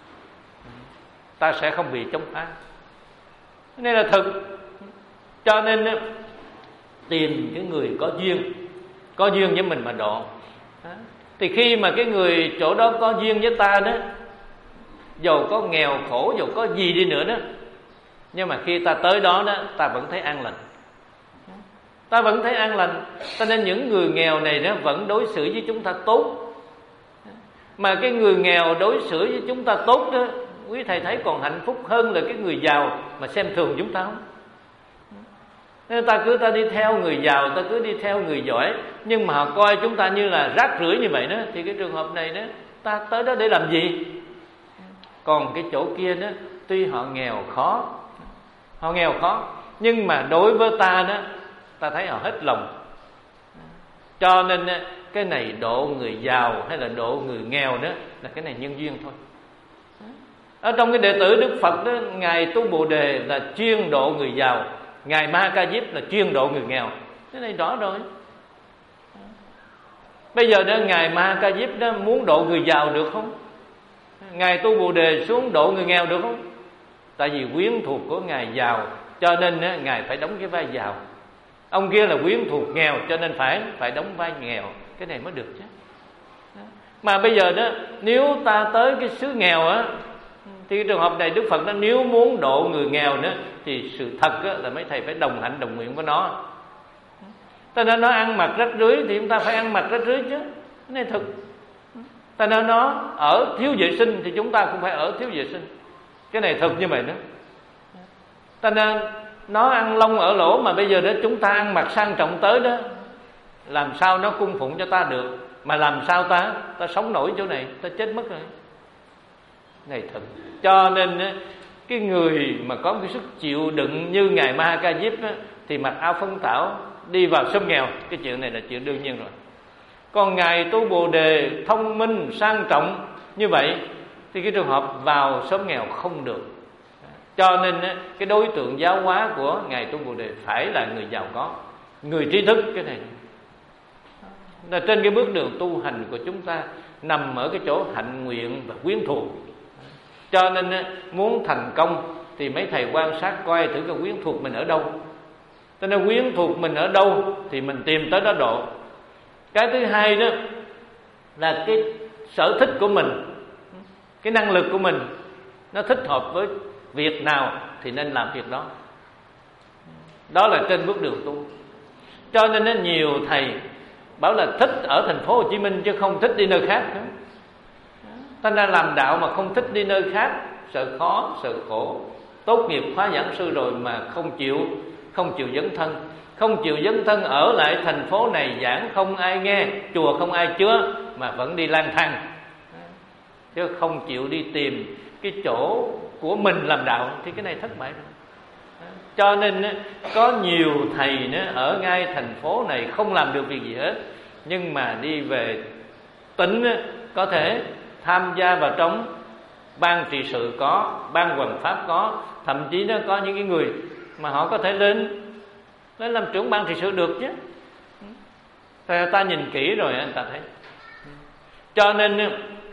Ta sẽ không bị chống phá. Cái này là thực. Cho nên tìm cái người có duyên, có duyên với mình mà độ. Thì khi mà cái người chỗ đó có duyên với ta đó, dầu có nghèo khổ, dầu có gì đi nữa đó, nhưng mà khi ta tới đó đó, ta vẫn thấy an lành. Ta vẫn thấy an lành. Cho nên những người nghèo này đó vẫn đối xử với chúng ta tốt. Mà cái người nghèo đối xử với chúng ta tốt đó, quý thầy thấy còn hạnh phúc hơn là cái người giàu mà xem thường chúng ta không? Nên ta cứ ta đi theo người giàu, ta cứ đi theo người giỏi, nhưng mà họ coi chúng ta như là rác rưởi như vậy đó, thì cái trường hợp này đó, ta tới đó để làm gì? Còn cái chỗ kia đó, tuy họ nghèo khó, họ nghèo khó, nhưng mà đối với ta đó, ta thấy họ hết lòng. Cho nên cái này độ người giàu hay là độ người nghèo đó là cái này nhân duyên thôi. Ở trong cái đệ tử Đức Phật đó, Ngài Tu Bồ Đề là chuyên độ người giàu, Ngài Ma Ca Diếp là chuyên độ người nghèo. Cái này rõ rồi. Bây giờ đó Ngài Ma Ca Diếp đó muốn độ người giàu được không? Ngài Tu Bồ Đề xuống độ người nghèo được không? Tại vì quyến thuộc của Ngài giàu, cho nên đó, Ngài phải đóng cái vai giàu. Ông kia là quyến thuộc nghèo, cho nên phải phải đóng vai nghèo. Cái này mới được chứ. Mà bây giờ đó, nếu ta tới cái xứ nghèo á, thì cái trường hợp này Đức Phật nó nếu muốn độ người nghèo nữa, thì sự thật á, là mấy thầy phải đồng hạnh đồng nguyện với nó. Cho nên nó ăn mặc rách rưới thì chúng ta phải ăn mặc rách rưới chứ. Cái này thực. Cho nên nó ở thiếu vệ sinh thì chúng ta cũng phải ở thiếu vệ sinh. Cái này thực như vậy đó. Cho nên nó ăn lông ở lỗ, mà bây giờ đó chúng ta ăn mặc sang trọng tới đó, làm sao nó cung phụng cho ta được? Mà làm sao ta ta sống nổi chỗ này, ta chết mất rồi. Này thật. Cho nên cái người mà có cái sức chịu đựng như Ngài Ma Ca Diếp á, thì mặc áo phấn tảo đi vào xóm nghèo, cái chuyện này là chuyện đương nhiên rồi. Còn Ngài Tu Bồ Đề thông minh sang trọng như vậy thì cái trường hợp vào xóm nghèo không được. Cho nên cái đối tượng giáo hóa của Ngài Tu Bồ Đề phải là người giàu có, người trí thức. Cái này Là trên cái bước đường tu hành của chúng ta nằm ở cái chỗ hạnh nguyện và quyến thuộc. Cho nên muốn thành công thì mấy thầy quan sát coi thử cái quyến thuộc mình ở đâu. Cho nên quyến thuộc mình ở đâu thì mình tìm tới đó độ. Cái thứ hai đó là cái sở thích của mình, cái năng lực của mình nó thích hợp với việc nào thì nên làm việc đó. Đó là trên bước đường tu. Cho nên nó nhiều thầy bảo là thích ở thành phố Hồ Chí Minh chứ không thích đi nơi khác nữa. Ta ra làm đạo mà không thích đi nơi khác, sợ khó, sợ khổ. Tốt nghiệp khóa giảng sư rồi mà không chịu, không chịu dấn thân, không chịu dấn thân ở lại thành phố này giảng không ai nghe, chùa không ai chứa mà vẫn đi lang thang, chứ không chịu đi tìm cái chỗ của mình làm đạo thì cái này thất bại rồi. Cho nên có nhiều thầy ở ngay thành phố này không làm được việc gì hết, nhưng mà đi về tỉnh có thể tham gia vào trong ban trị sự có, ban hoằng pháp có, thậm chí nó có những cái người mà họ có thể lên lên làm trưởng ban trị sự được chứ. Thì ta nhìn kỹ rồi anh ta thấy. Cho nên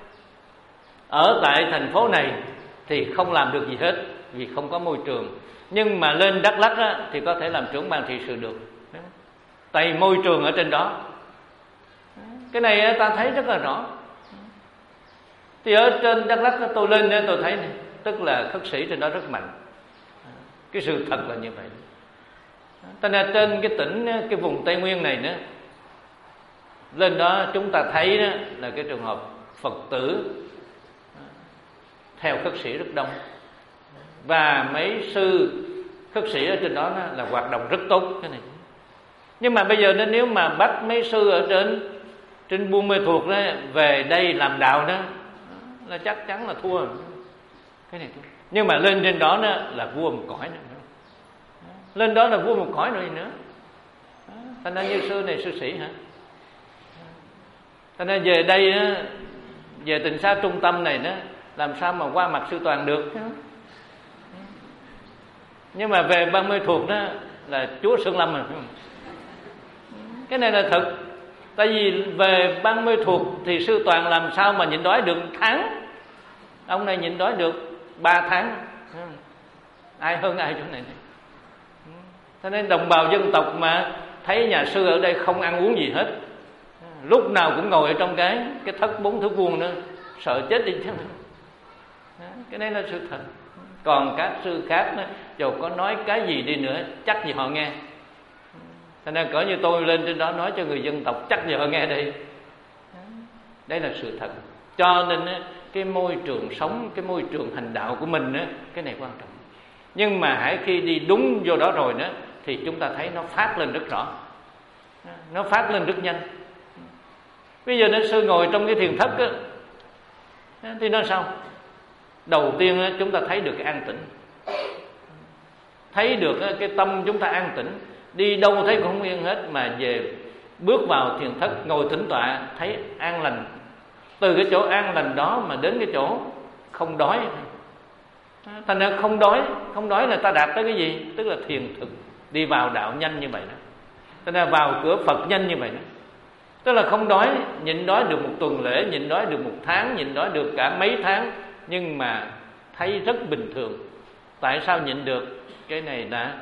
ở tại thành phố này thì không làm được gì hết vì không có môi trường. Nhưng mà lên Đắk Lắk á, thì có thể làm trưởng ban trị sự được, tại môi trường ở trên đó. Cái này ta thấy rất là rõ. Thì ở trên Đắk Lắk tôi lên tôi thấy này, tức là khất sĩ trên đó rất mạnh. Cái sự thật là như vậy. Cho nên trên cái tỉnh, cái vùng Tây Nguyên này nữa, lên đó chúng ta thấy đó là cái trường hợp Phật tử theo khất sĩ rất đông. Và mấy sư khất sĩ ở trên đó là hoạt động rất tốt cái này. Nhưng mà bây giờ nếu mà bắt mấy sư ở trên trên Buôn Mê Thuột đó về đây làm đạo đó là chắc chắn là thua cái này. Nhưng mà lên trên đó, đó là vua một cõi nữa. Lên đó là vua một cõi rồi nữa. Thành ra như sư này sư sĩ hả? Thành ra về đây đó, về Tịnh Xá trung tâm này đó, làm sao mà qua mặt sư Toàn được? Nhưng mà về Ban Mê Thuột đó là Chúa Sơn Lâm rồi. Cái này là thật. Tại vì về Ban Mê Thuột thì sư Toàn làm sao mà nhịn đói được tháng. Ông này nhịn đói được ba tháng. Ai hơn ai chỗ này. Cho nên đồng bào dân tộc mà thấy nhà sư ở đây không ăn uống gì hết, lúc nào cũng ngồi ở trong cái cái thất bốn thước vuông nữa, sợ chết đi chứ. Cái này là sự thật. Còn các sư khác đó, dù có nói cái gì đi nữa chắc gì họ nghe. Cho nên cỡ như tôi lên trên đó nói cho người dân tộc chắc gì họ nghe đây. Đây là sự thật. Cho nên cái môi trường sống, cái môi trường hành đạo của mình đó, cái này quan trọng. Nhưng mà hãy khi đi đúng vô đó rồi đó thì chúng ta thấy nó phát lên rất rõ, nó phát lên rất nhanh. Bây giờ nên sư ngồi trong cái thiền thất đó, thì nó sao? Đầu tiên chúng ta thấy được cái an tĩnh, thấy được cái tâm chúng ta an tĩnh, đi đâu thấy cũng không yên hết, mà về bước vào thiền thất ngồi tĩnh tọa thấy an lành. Từ cái chỗ an lành đó mà đến cái chỗ không đói. Thành ra không đói, không đói là ta đạt tới cái gì? Tức là thiền thực, đi vào đạo nhanh như vậy đó. Thành ra vào cửa Phật nhanh như vậy đó. Tức là không đói, nhịn đói được một tuần lễ, nhịn đói được một tháng, nhịn đói được cả mấy tháng, nhưng mà thấy rất bình thường. Tại sao nhịn được? Cái này là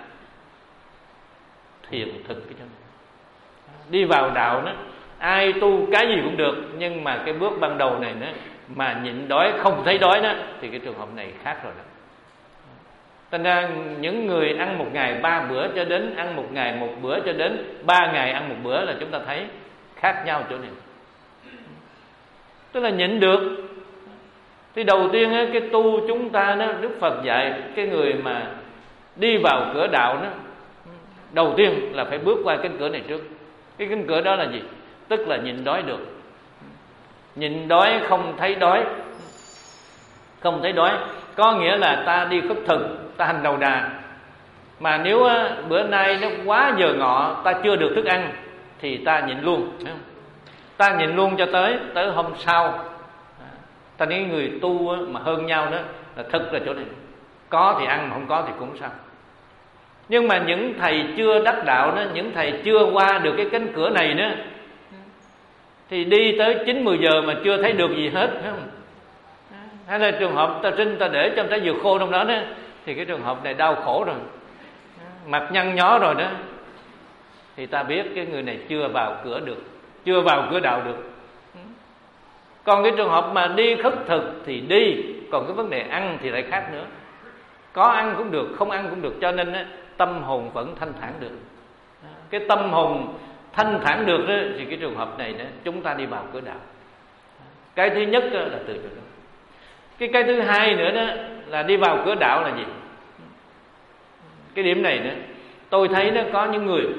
thiền thực cái chỗ này. Đi vào đạo đó, ai tu cái gì cũng được, nhưng mà cái bước ban đầu này nữa mà nhịn đói không thấy đói đó thì cái trường hợp này khác rồi đó. Thành ra những người ăn một ngày ba bữa cho đến ăn một ngày một bữa cho đến ba ngày ăn một bữa là chúng ta thấy khác nhau chỗ này. Tức là nhịn được. Thì đầu tiên cái tu chúng ta đó, Đức Phật dạy cái người mà đi vào cửa đạo đó, đầu tiên là phải bước qua cánh cửa này trước. Cái cánh cửa đó là gì? Tức là nhịn đói được. Nhịn đói không thấy đói. Không thấy đói có nghĩa là ta đi khất thực, ta hành đầu đà. Mà nếu á, bữa nay nó quá giờ ngọ, ta chưa được thức ăn thì ta nhịn luôn, thấy không? Ta nhịn luôn cho tới tới hôm sau. Ta nghĩ người tu á, mà hơn nhau đó là thực là chỗ này. Có thì ăn mà không có thì cũng sao. Nhưng mà những thầy chưa đắc đạo đó, những thầy chưa qua được cái cánh cửa này nữa, thì đi tới chín mười giờ mà chưa thấy được gì hết, phải không? Hay là trường hợp ta sinh ta để trong trái dừa khô trong đó đó, thì cái trường hợp này đau khổ rồi, mặt nhăn nhó rồi đó, thì ta biết cái người này chưa vào cửa được, chưa vào cửa đạo được. Còn cái trường hợp mà đi khất thực thì đi, còn cái vấn đề ăn thì lại khác nữa. Có ăn cũng được, không ăn cũng được, cho nên á, tâm hồn vẫn thanh thản được. Cái tâm hồn thanh thản được đó, thì cái trường hợp này đó, chúng ta đi vào cửa đạo. Cái thứ nhất đó là từ chỗ đó. Cái cái thứ hai nữa đó là đi vào cửa đạo là gì? Cái điểm này nữa, tôi thấy nó có những người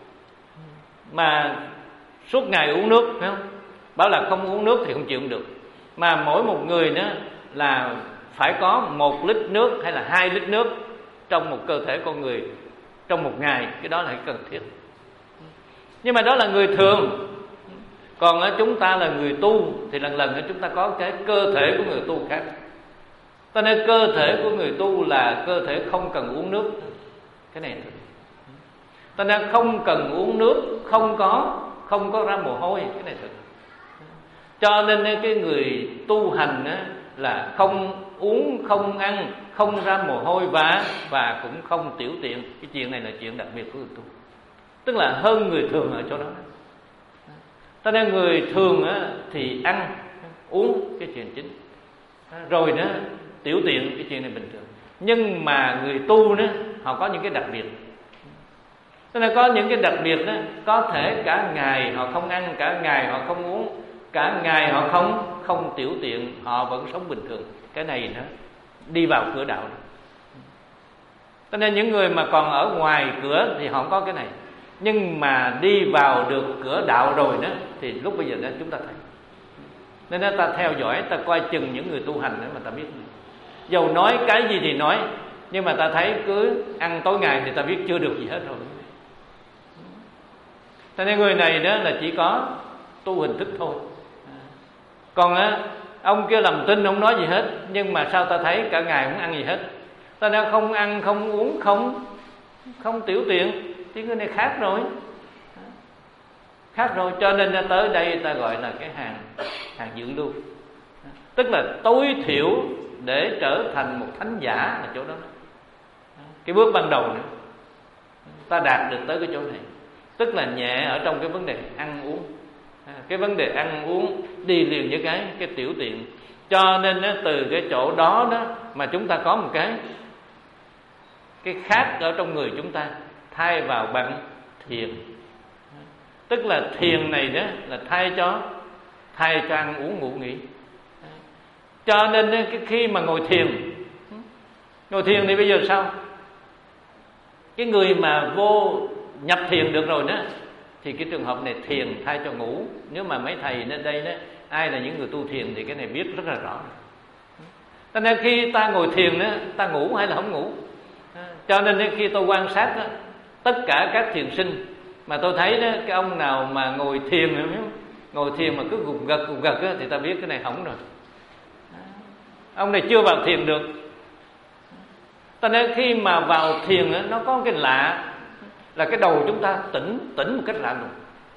mà suốt ngày uống nước, phải không? Bảo là không uống nước thì không chịu được. Mà mỗi một người đó là phải có một lít nước hay là hai lít nước trong một cơ thể con người trong một ngày, cái đó là cần thiết. Nhưng mà đó là người thường. Còn chúng ta là người tu thì lần lần chúng ta có cái cơ thể của người tu khác. Cho nên cơ thể của người tu là cơ thể không cần uống nước. Cái này thôi. Cho nên không cần uống nước, không có không có ra mồ hôi, cái này thật. Cho nên cái người tu hành á, là không uống, không ăn, không ra mồ hôi và và cũng không tiểu tiện. Cái chuyện này là chuyện đặc biệt của người tu, tức là hơn người thường ở chỗ đó. Cho nên người thường á, thì ăn uống cái chuyện chính, rồi đó tiểu tiện cái chuyện này bình thường. Nhưng mà người tu đó, họ có những cái đặc biệt. Cho nên có những cái đặc biệt đó, có thể cả ngày họ không ăn, cả ngày họ không uống, cả ngày họ không không tiểu tiện, họ vẫn sống bình thường. Cái này nó đi vào cửa đạo đó. Cho nên những người mà còn ở ngoài cửa thì họ không có cái này. Nhưng mà đi vào được cửa đạo rồi đó, thì lúc bây giờ đó chúng ta thấy. Nên đó, ta theo dõi, ta coi chừng những người tu hành đó mà ta biết. Dầu nói cái gì thì nói, nhưng mà ta thấy cứ ăn tối ngày thì ta biết chưa được gì hết rồi. Cho nên người này đó là chỉ có tu hình thức thôi. Còn á, ông kia làm tin không nói gì hết, nhưng mà sao ta thấy cả ngày không ăn gì hết. Ta đang không ăn, không uống, không không tiểu tiện, thì người này khác rồi. Khác rồi, cho nên tới đây ta gọi là cái hàng hàng dự lưu. Tức là tối thiểu để trở thành một thánh giả là chỗ đó. Cái bước ban đầu nữa, ta đạt được tới cái chỗ này. Tức là nhẹ ở trong cái vấn đề ăn uống. Cái vấn đề ăn uống đi liền với cái cái tiểu tiện. Cho nên từ cái chỗ đó đó mà chúng ta có một cái cái khác ở trong người chúng ta, thay vào bằng thiền. Tức là thiền này đó là thay cho thay cho ăn uống ngủ nghỉ. Cho nên cái khi mà ngồi thiền, ngồi thiền thì bây giờ sao? Cái người mà vô nhập thiền được rồi đó, thì cái trường hợp này thiền thay cho ngủ. Nếu mà mấy thầy đến đây đó, ai là những người tu thiền thì cái này biết rất là rõ. Cho nên khi ta ngồi thiền đó, ta ngủ hay là không ngủ. Cho nên khi tôi quan sát đó, tất cả các thiền sinh mà tôi thấy đó, cái ông nào mà ngồi thiền, ngồi thiền mà cứ gục gật gục gật đó, thì ta biết cái này hỏng rồi. Ông này chưa vào thiền được. Cho nên khi mà vào thiền đó, nó có cái lạ là cái đầu chúng ta tỉnh tỉnh một cách lạ lùng.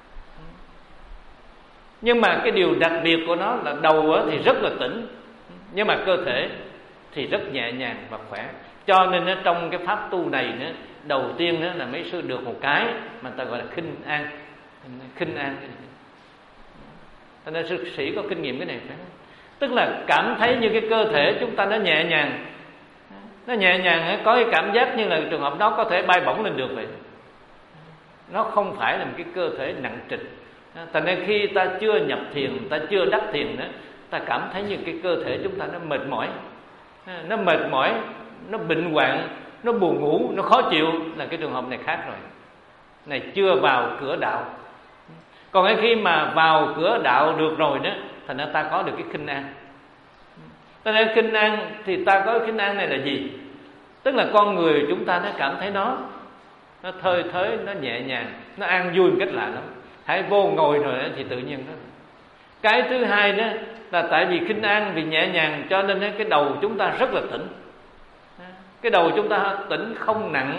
Nhưng mà cái điều đặc biệt của nó là đầu thì rất là tỉnh, nhưng mà cơ thể thì rất nhẹ nhàng và khỏe. Cho nên trong cái pháp tu này nữa, đầu tiên là mấy sư được một cái mà ta gọi là khinh an. Khinh an. Cho nên sư sĩ có kinh nghiệm cái này phải không? Tức là cảm thấy như cái cơ thể chúng ta nó nhẹ nhàng. Nó nhẹ nhàng, có cái cảm giác như là trường hợp đó có thể bay bổng lên được vậy. Nó không phải là một cái cơ thể nặng trịch. Thành nên khi ta chưa nhập thiền, ta chưa đắc thiền nữa, ta cảm thấy như cái cơ thể chúng ta nó mệt mỏi. Nó mệt mỏi, nó bệnh hoạn, nó buồn ngủ, nó khó chịu, là cái trường hợp này khác rồi. Này chưa vào cửa đạo. Còn khi mà vào cửa đạo được rồi đó, thành ra ta có được cái khinh an. Cho nên khinh an thì ta có cái khinh an này là gì? Tức là con người chúng ta nó cảm thấy nó nó thơi thới, nó nhẹ nhàng, nó an vui một cách lạ lắm. Hãy vô ngồi rồi đó, thì tự nhiên đó. Cái thứ hai đó là tại vì khinh an, vì nhẹ nhàng, cho nên cái đầu chúng ta rất là tỉnh. Cái đầu chúng ta tỉnh, không nặng,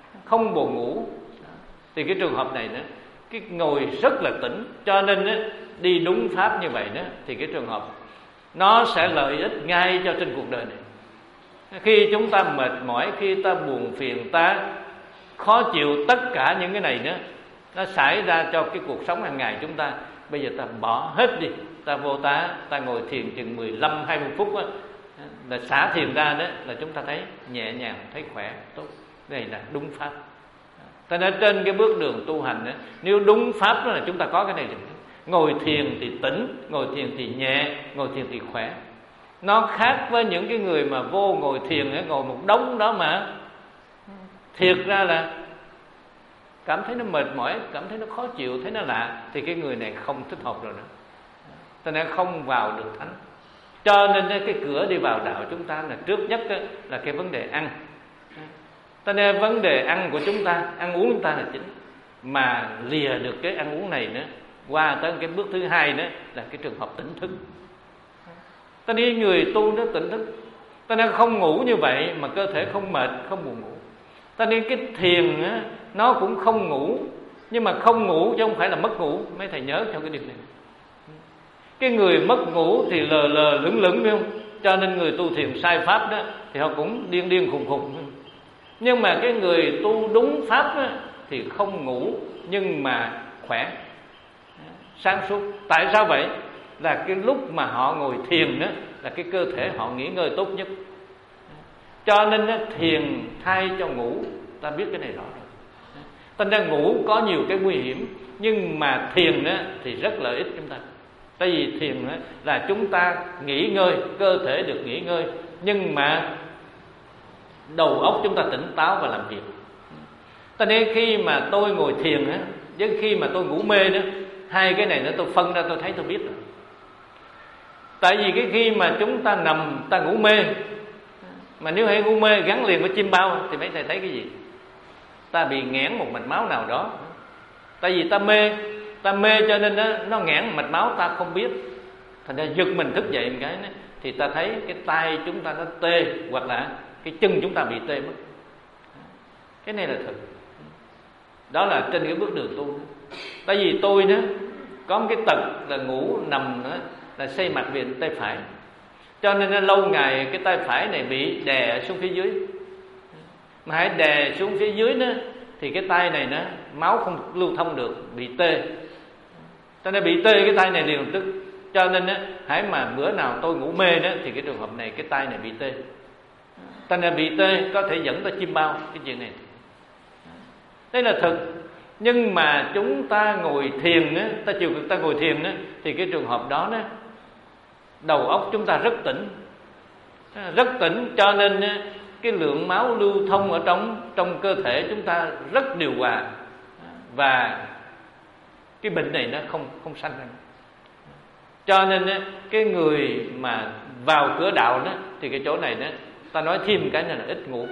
không buồn ngủ. Thì cái trường hợp này nữa, cái ngồi rất là tỉnh. Cho nên đi đúng pháp như vậy đó, thì cái trường hợp nó sẽ lợi ích ngay cho trên cuộc đời này. Khi chúng ta mệt mỏi, khi ta buồn phiền, ta khó chịu, tất cả những cái này nữa nó xảy ra cho cái cuộc sống hàng ngày chúng ta. Bây giờ ta bỏ hết đi, ta vô tá, ta ngồi thiền chừng mười lăm hai mươi phút đó, là xả thiền ra đó, là chúng ta thấy nhẹ nhàng, thấy khỏe, tốt. Đây là đúng pháp. Ta nói trên cái bước đường tu hành đó, nếu đúng pháp đó là chúng ta có cái này được. Ngồi thiền thì tỉnh, ngồi thiền thì nhẹ, ngồi thiền thì khỏe. Nó khác với những cái người mà vô ngồi thiền, ngồi một đống đó mà thiệt ra là cảm thấy nó mệt mỏi, cảm thấy nó khó chịu, thấy nó lạ, thì cái người này không thích hợp rồi đó, cho nên không vào được thánh. Cho nên cái cửa đi vào đạo chúng ta là trước nhất là cái vấn đề ăn. Cho nên vấn đề ăn của chúng ta, ăn uống chúng ta là chính. Mà lìa được cái ăn uống này nữa, qua tới cái bước thứ hai nữa là cái trường hợp tỉnh thức. Cho nên người tu nó tỉnh thức, cho nên không ngủ như vậy mà cơ thể không mệt, không buồn ngủ. Cho nên cái thiền á, nó cũng không ngủ, nhưng mà không ngủ chứ không phải là mất ngủ. Mấy thầy nhớ trong cái điều này, cái người mất ngủ thì lờ lờ lững lững, biết không? Cho nên người tu thiền sai pháp đó thì họ cũng điên điên khùng khùng. Nhưng mà cái người tu đúng pháp đó, thì không ngủ nhưng mà khỏe, sáng suốt. Tại sao vậy? Là cái lúc mà họ ngồi thiền đó là cái cơ thể họ nghỉ ngơi tốt nhất. Cho nên đó, thiền thay cho ngủ, ta biết cái này rõ rồi. Thành ra ngủ có nhiều cái nguy hiểm, nhưng mà thiền đó thì rất lợi ích chúng ta. Tại vì thiền đó là chúng ta nghỉ ngơi, cơ thể được nghỉ ngơi, nhưng mà đầu óc chúng ta tỉnh táo và làm việc. Cho nên khi mà tôi ngồi thiền á, với khi mà tôi ngủ mê đó, hai cái này nữa tôi phân ra tôi thấy tôi biết rồi. Tại vì cái khi mà chúng ta nằm, ta ngủ mê, mà nếu hay ngủ mê gắn liền với chim bao thì mấy thầy thấy cái gì? Ta bị nghẽn một mạch máu nào đó. Tại vì ta mê, ta mê cho nên nó, nó nghẽn mạch máu ta không biết. Thành ra giật mình thức dậy một cái đó, thì ta thấy cái tay chúng ta nó tê, hoặc là cái chân chúng ta bị tê mất. Cái này là thật. Đó là trên cái bước đường tu. Tại vì tôi đó có một cái tật là ngủ nằm đó, là xây mặt về tay phải, cho nên nó lâu ngày cái tay phải này bị đè xuống phía dưới. Mà hãy đè xuống phía dưới đó, thì cái tay này nó máu không lưu thông được, bị tê. Cho nên bị tê cái tay này liền lập tức. Cho nên á, hãy mà bữa nào tôi ngủ mê đó, thì cái trường hợp này cái tay này bị tê. Tay này bị tê có thể dẫn tới chim bao. Cái chuyện này đây là thực. Nhưng mà chúng ta ngồi thiền á, ta chịu ta ngồi thiền á, thì cái trường hợp đó đó, đầu óc chúng ta rất tỉnh, rất tỉnh. Cho nên á, cái lượng máu lưu thông ở trong trong cơ thể chúng ta rất điều hòa, và cái bệnh này nó không không sanh ra. Cho nên á, cái người mà vào cửa đạo đó, thì cái chỗ này đó, ta nói thêm cái này là ít ngủ.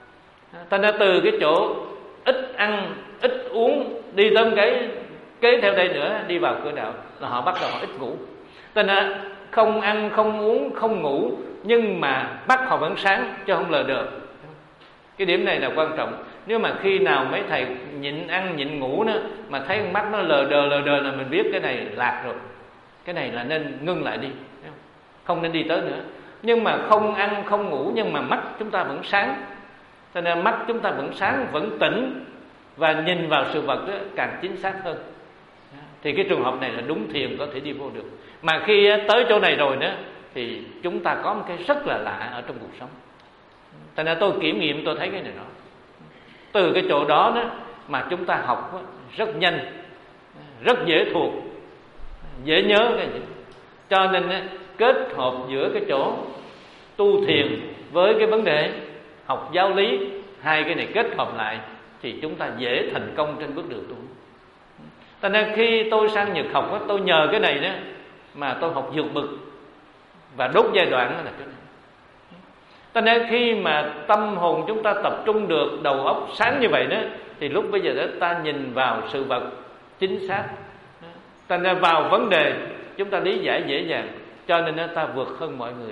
Ta nói từ cái chỗ ít ăn, ít uống, đi tới cái kế theo đây nữa, đi vào cửa đạo là họ bắt đầu họ ít ngủ. Ta nói không ăn, không uống, không ngủ, nhưng mà mắt họ vẫn sáng chứ không lờ đờ. Cái điểm này là quan trọng. Nếu mà khi nào mấy thầy nhịn ăn nhịn ngủ đó, mà thấy mắt nó lờ đờ lờ đờ là mình biết cái này lạc rồi. Cái này là nên ngưng lại đi, không nên đi tới nữa. Nhưng mà không ăn không ngủ, nhưng mà mắt chúng ta vẫn sáng, cho nên mắt chúng ta vẫn sáng, vẫn tỉnh, và nhìn vào sự vật đó càng chính xác hơn. Thì cái trường hợp này là đúng thiền có thể đi vô được. Mà khi tới chỗ này rồi đó, thì chúng ta có một cái rất là lạ ở trong cuộc sống. Thành ra tôi kiểm nghiệm tôi thấy cái này đó. Từ cái chỗ đó đó mà chúng ta học đó, rất nhanh, rất dễ thuộc, dễ nhớ cái gì. Cho nên đó, kết hợp giữa cái chỗ tu thiền với cái vấn đề học giáo lý, hai cái này kết hợp lại thì chúng ta dễ thành công trên bước đường tu. Cho nên khi tôi sang Nhật học đó, tôi nhờ cái này đó mà tôi học vượt bậc và đốt giai đoạn đó là cái này. Cho nên khi mà tâm hồn chúng ta tập trung được, đầu óc sáng như vậy đó, thì lúc bây giờ đó ta nhìn vào sự vật chính xác. Cho nên vào vấn đề chúng ta lý giải dễ dàng, cho nên ta vượt hơn mọi người.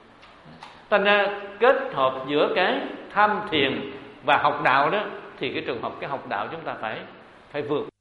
Cho nên kết hợp giữa cái tham thiền và học đạo đó, thì cái trường hợp cái học đạo chúng ta phải phải vượt.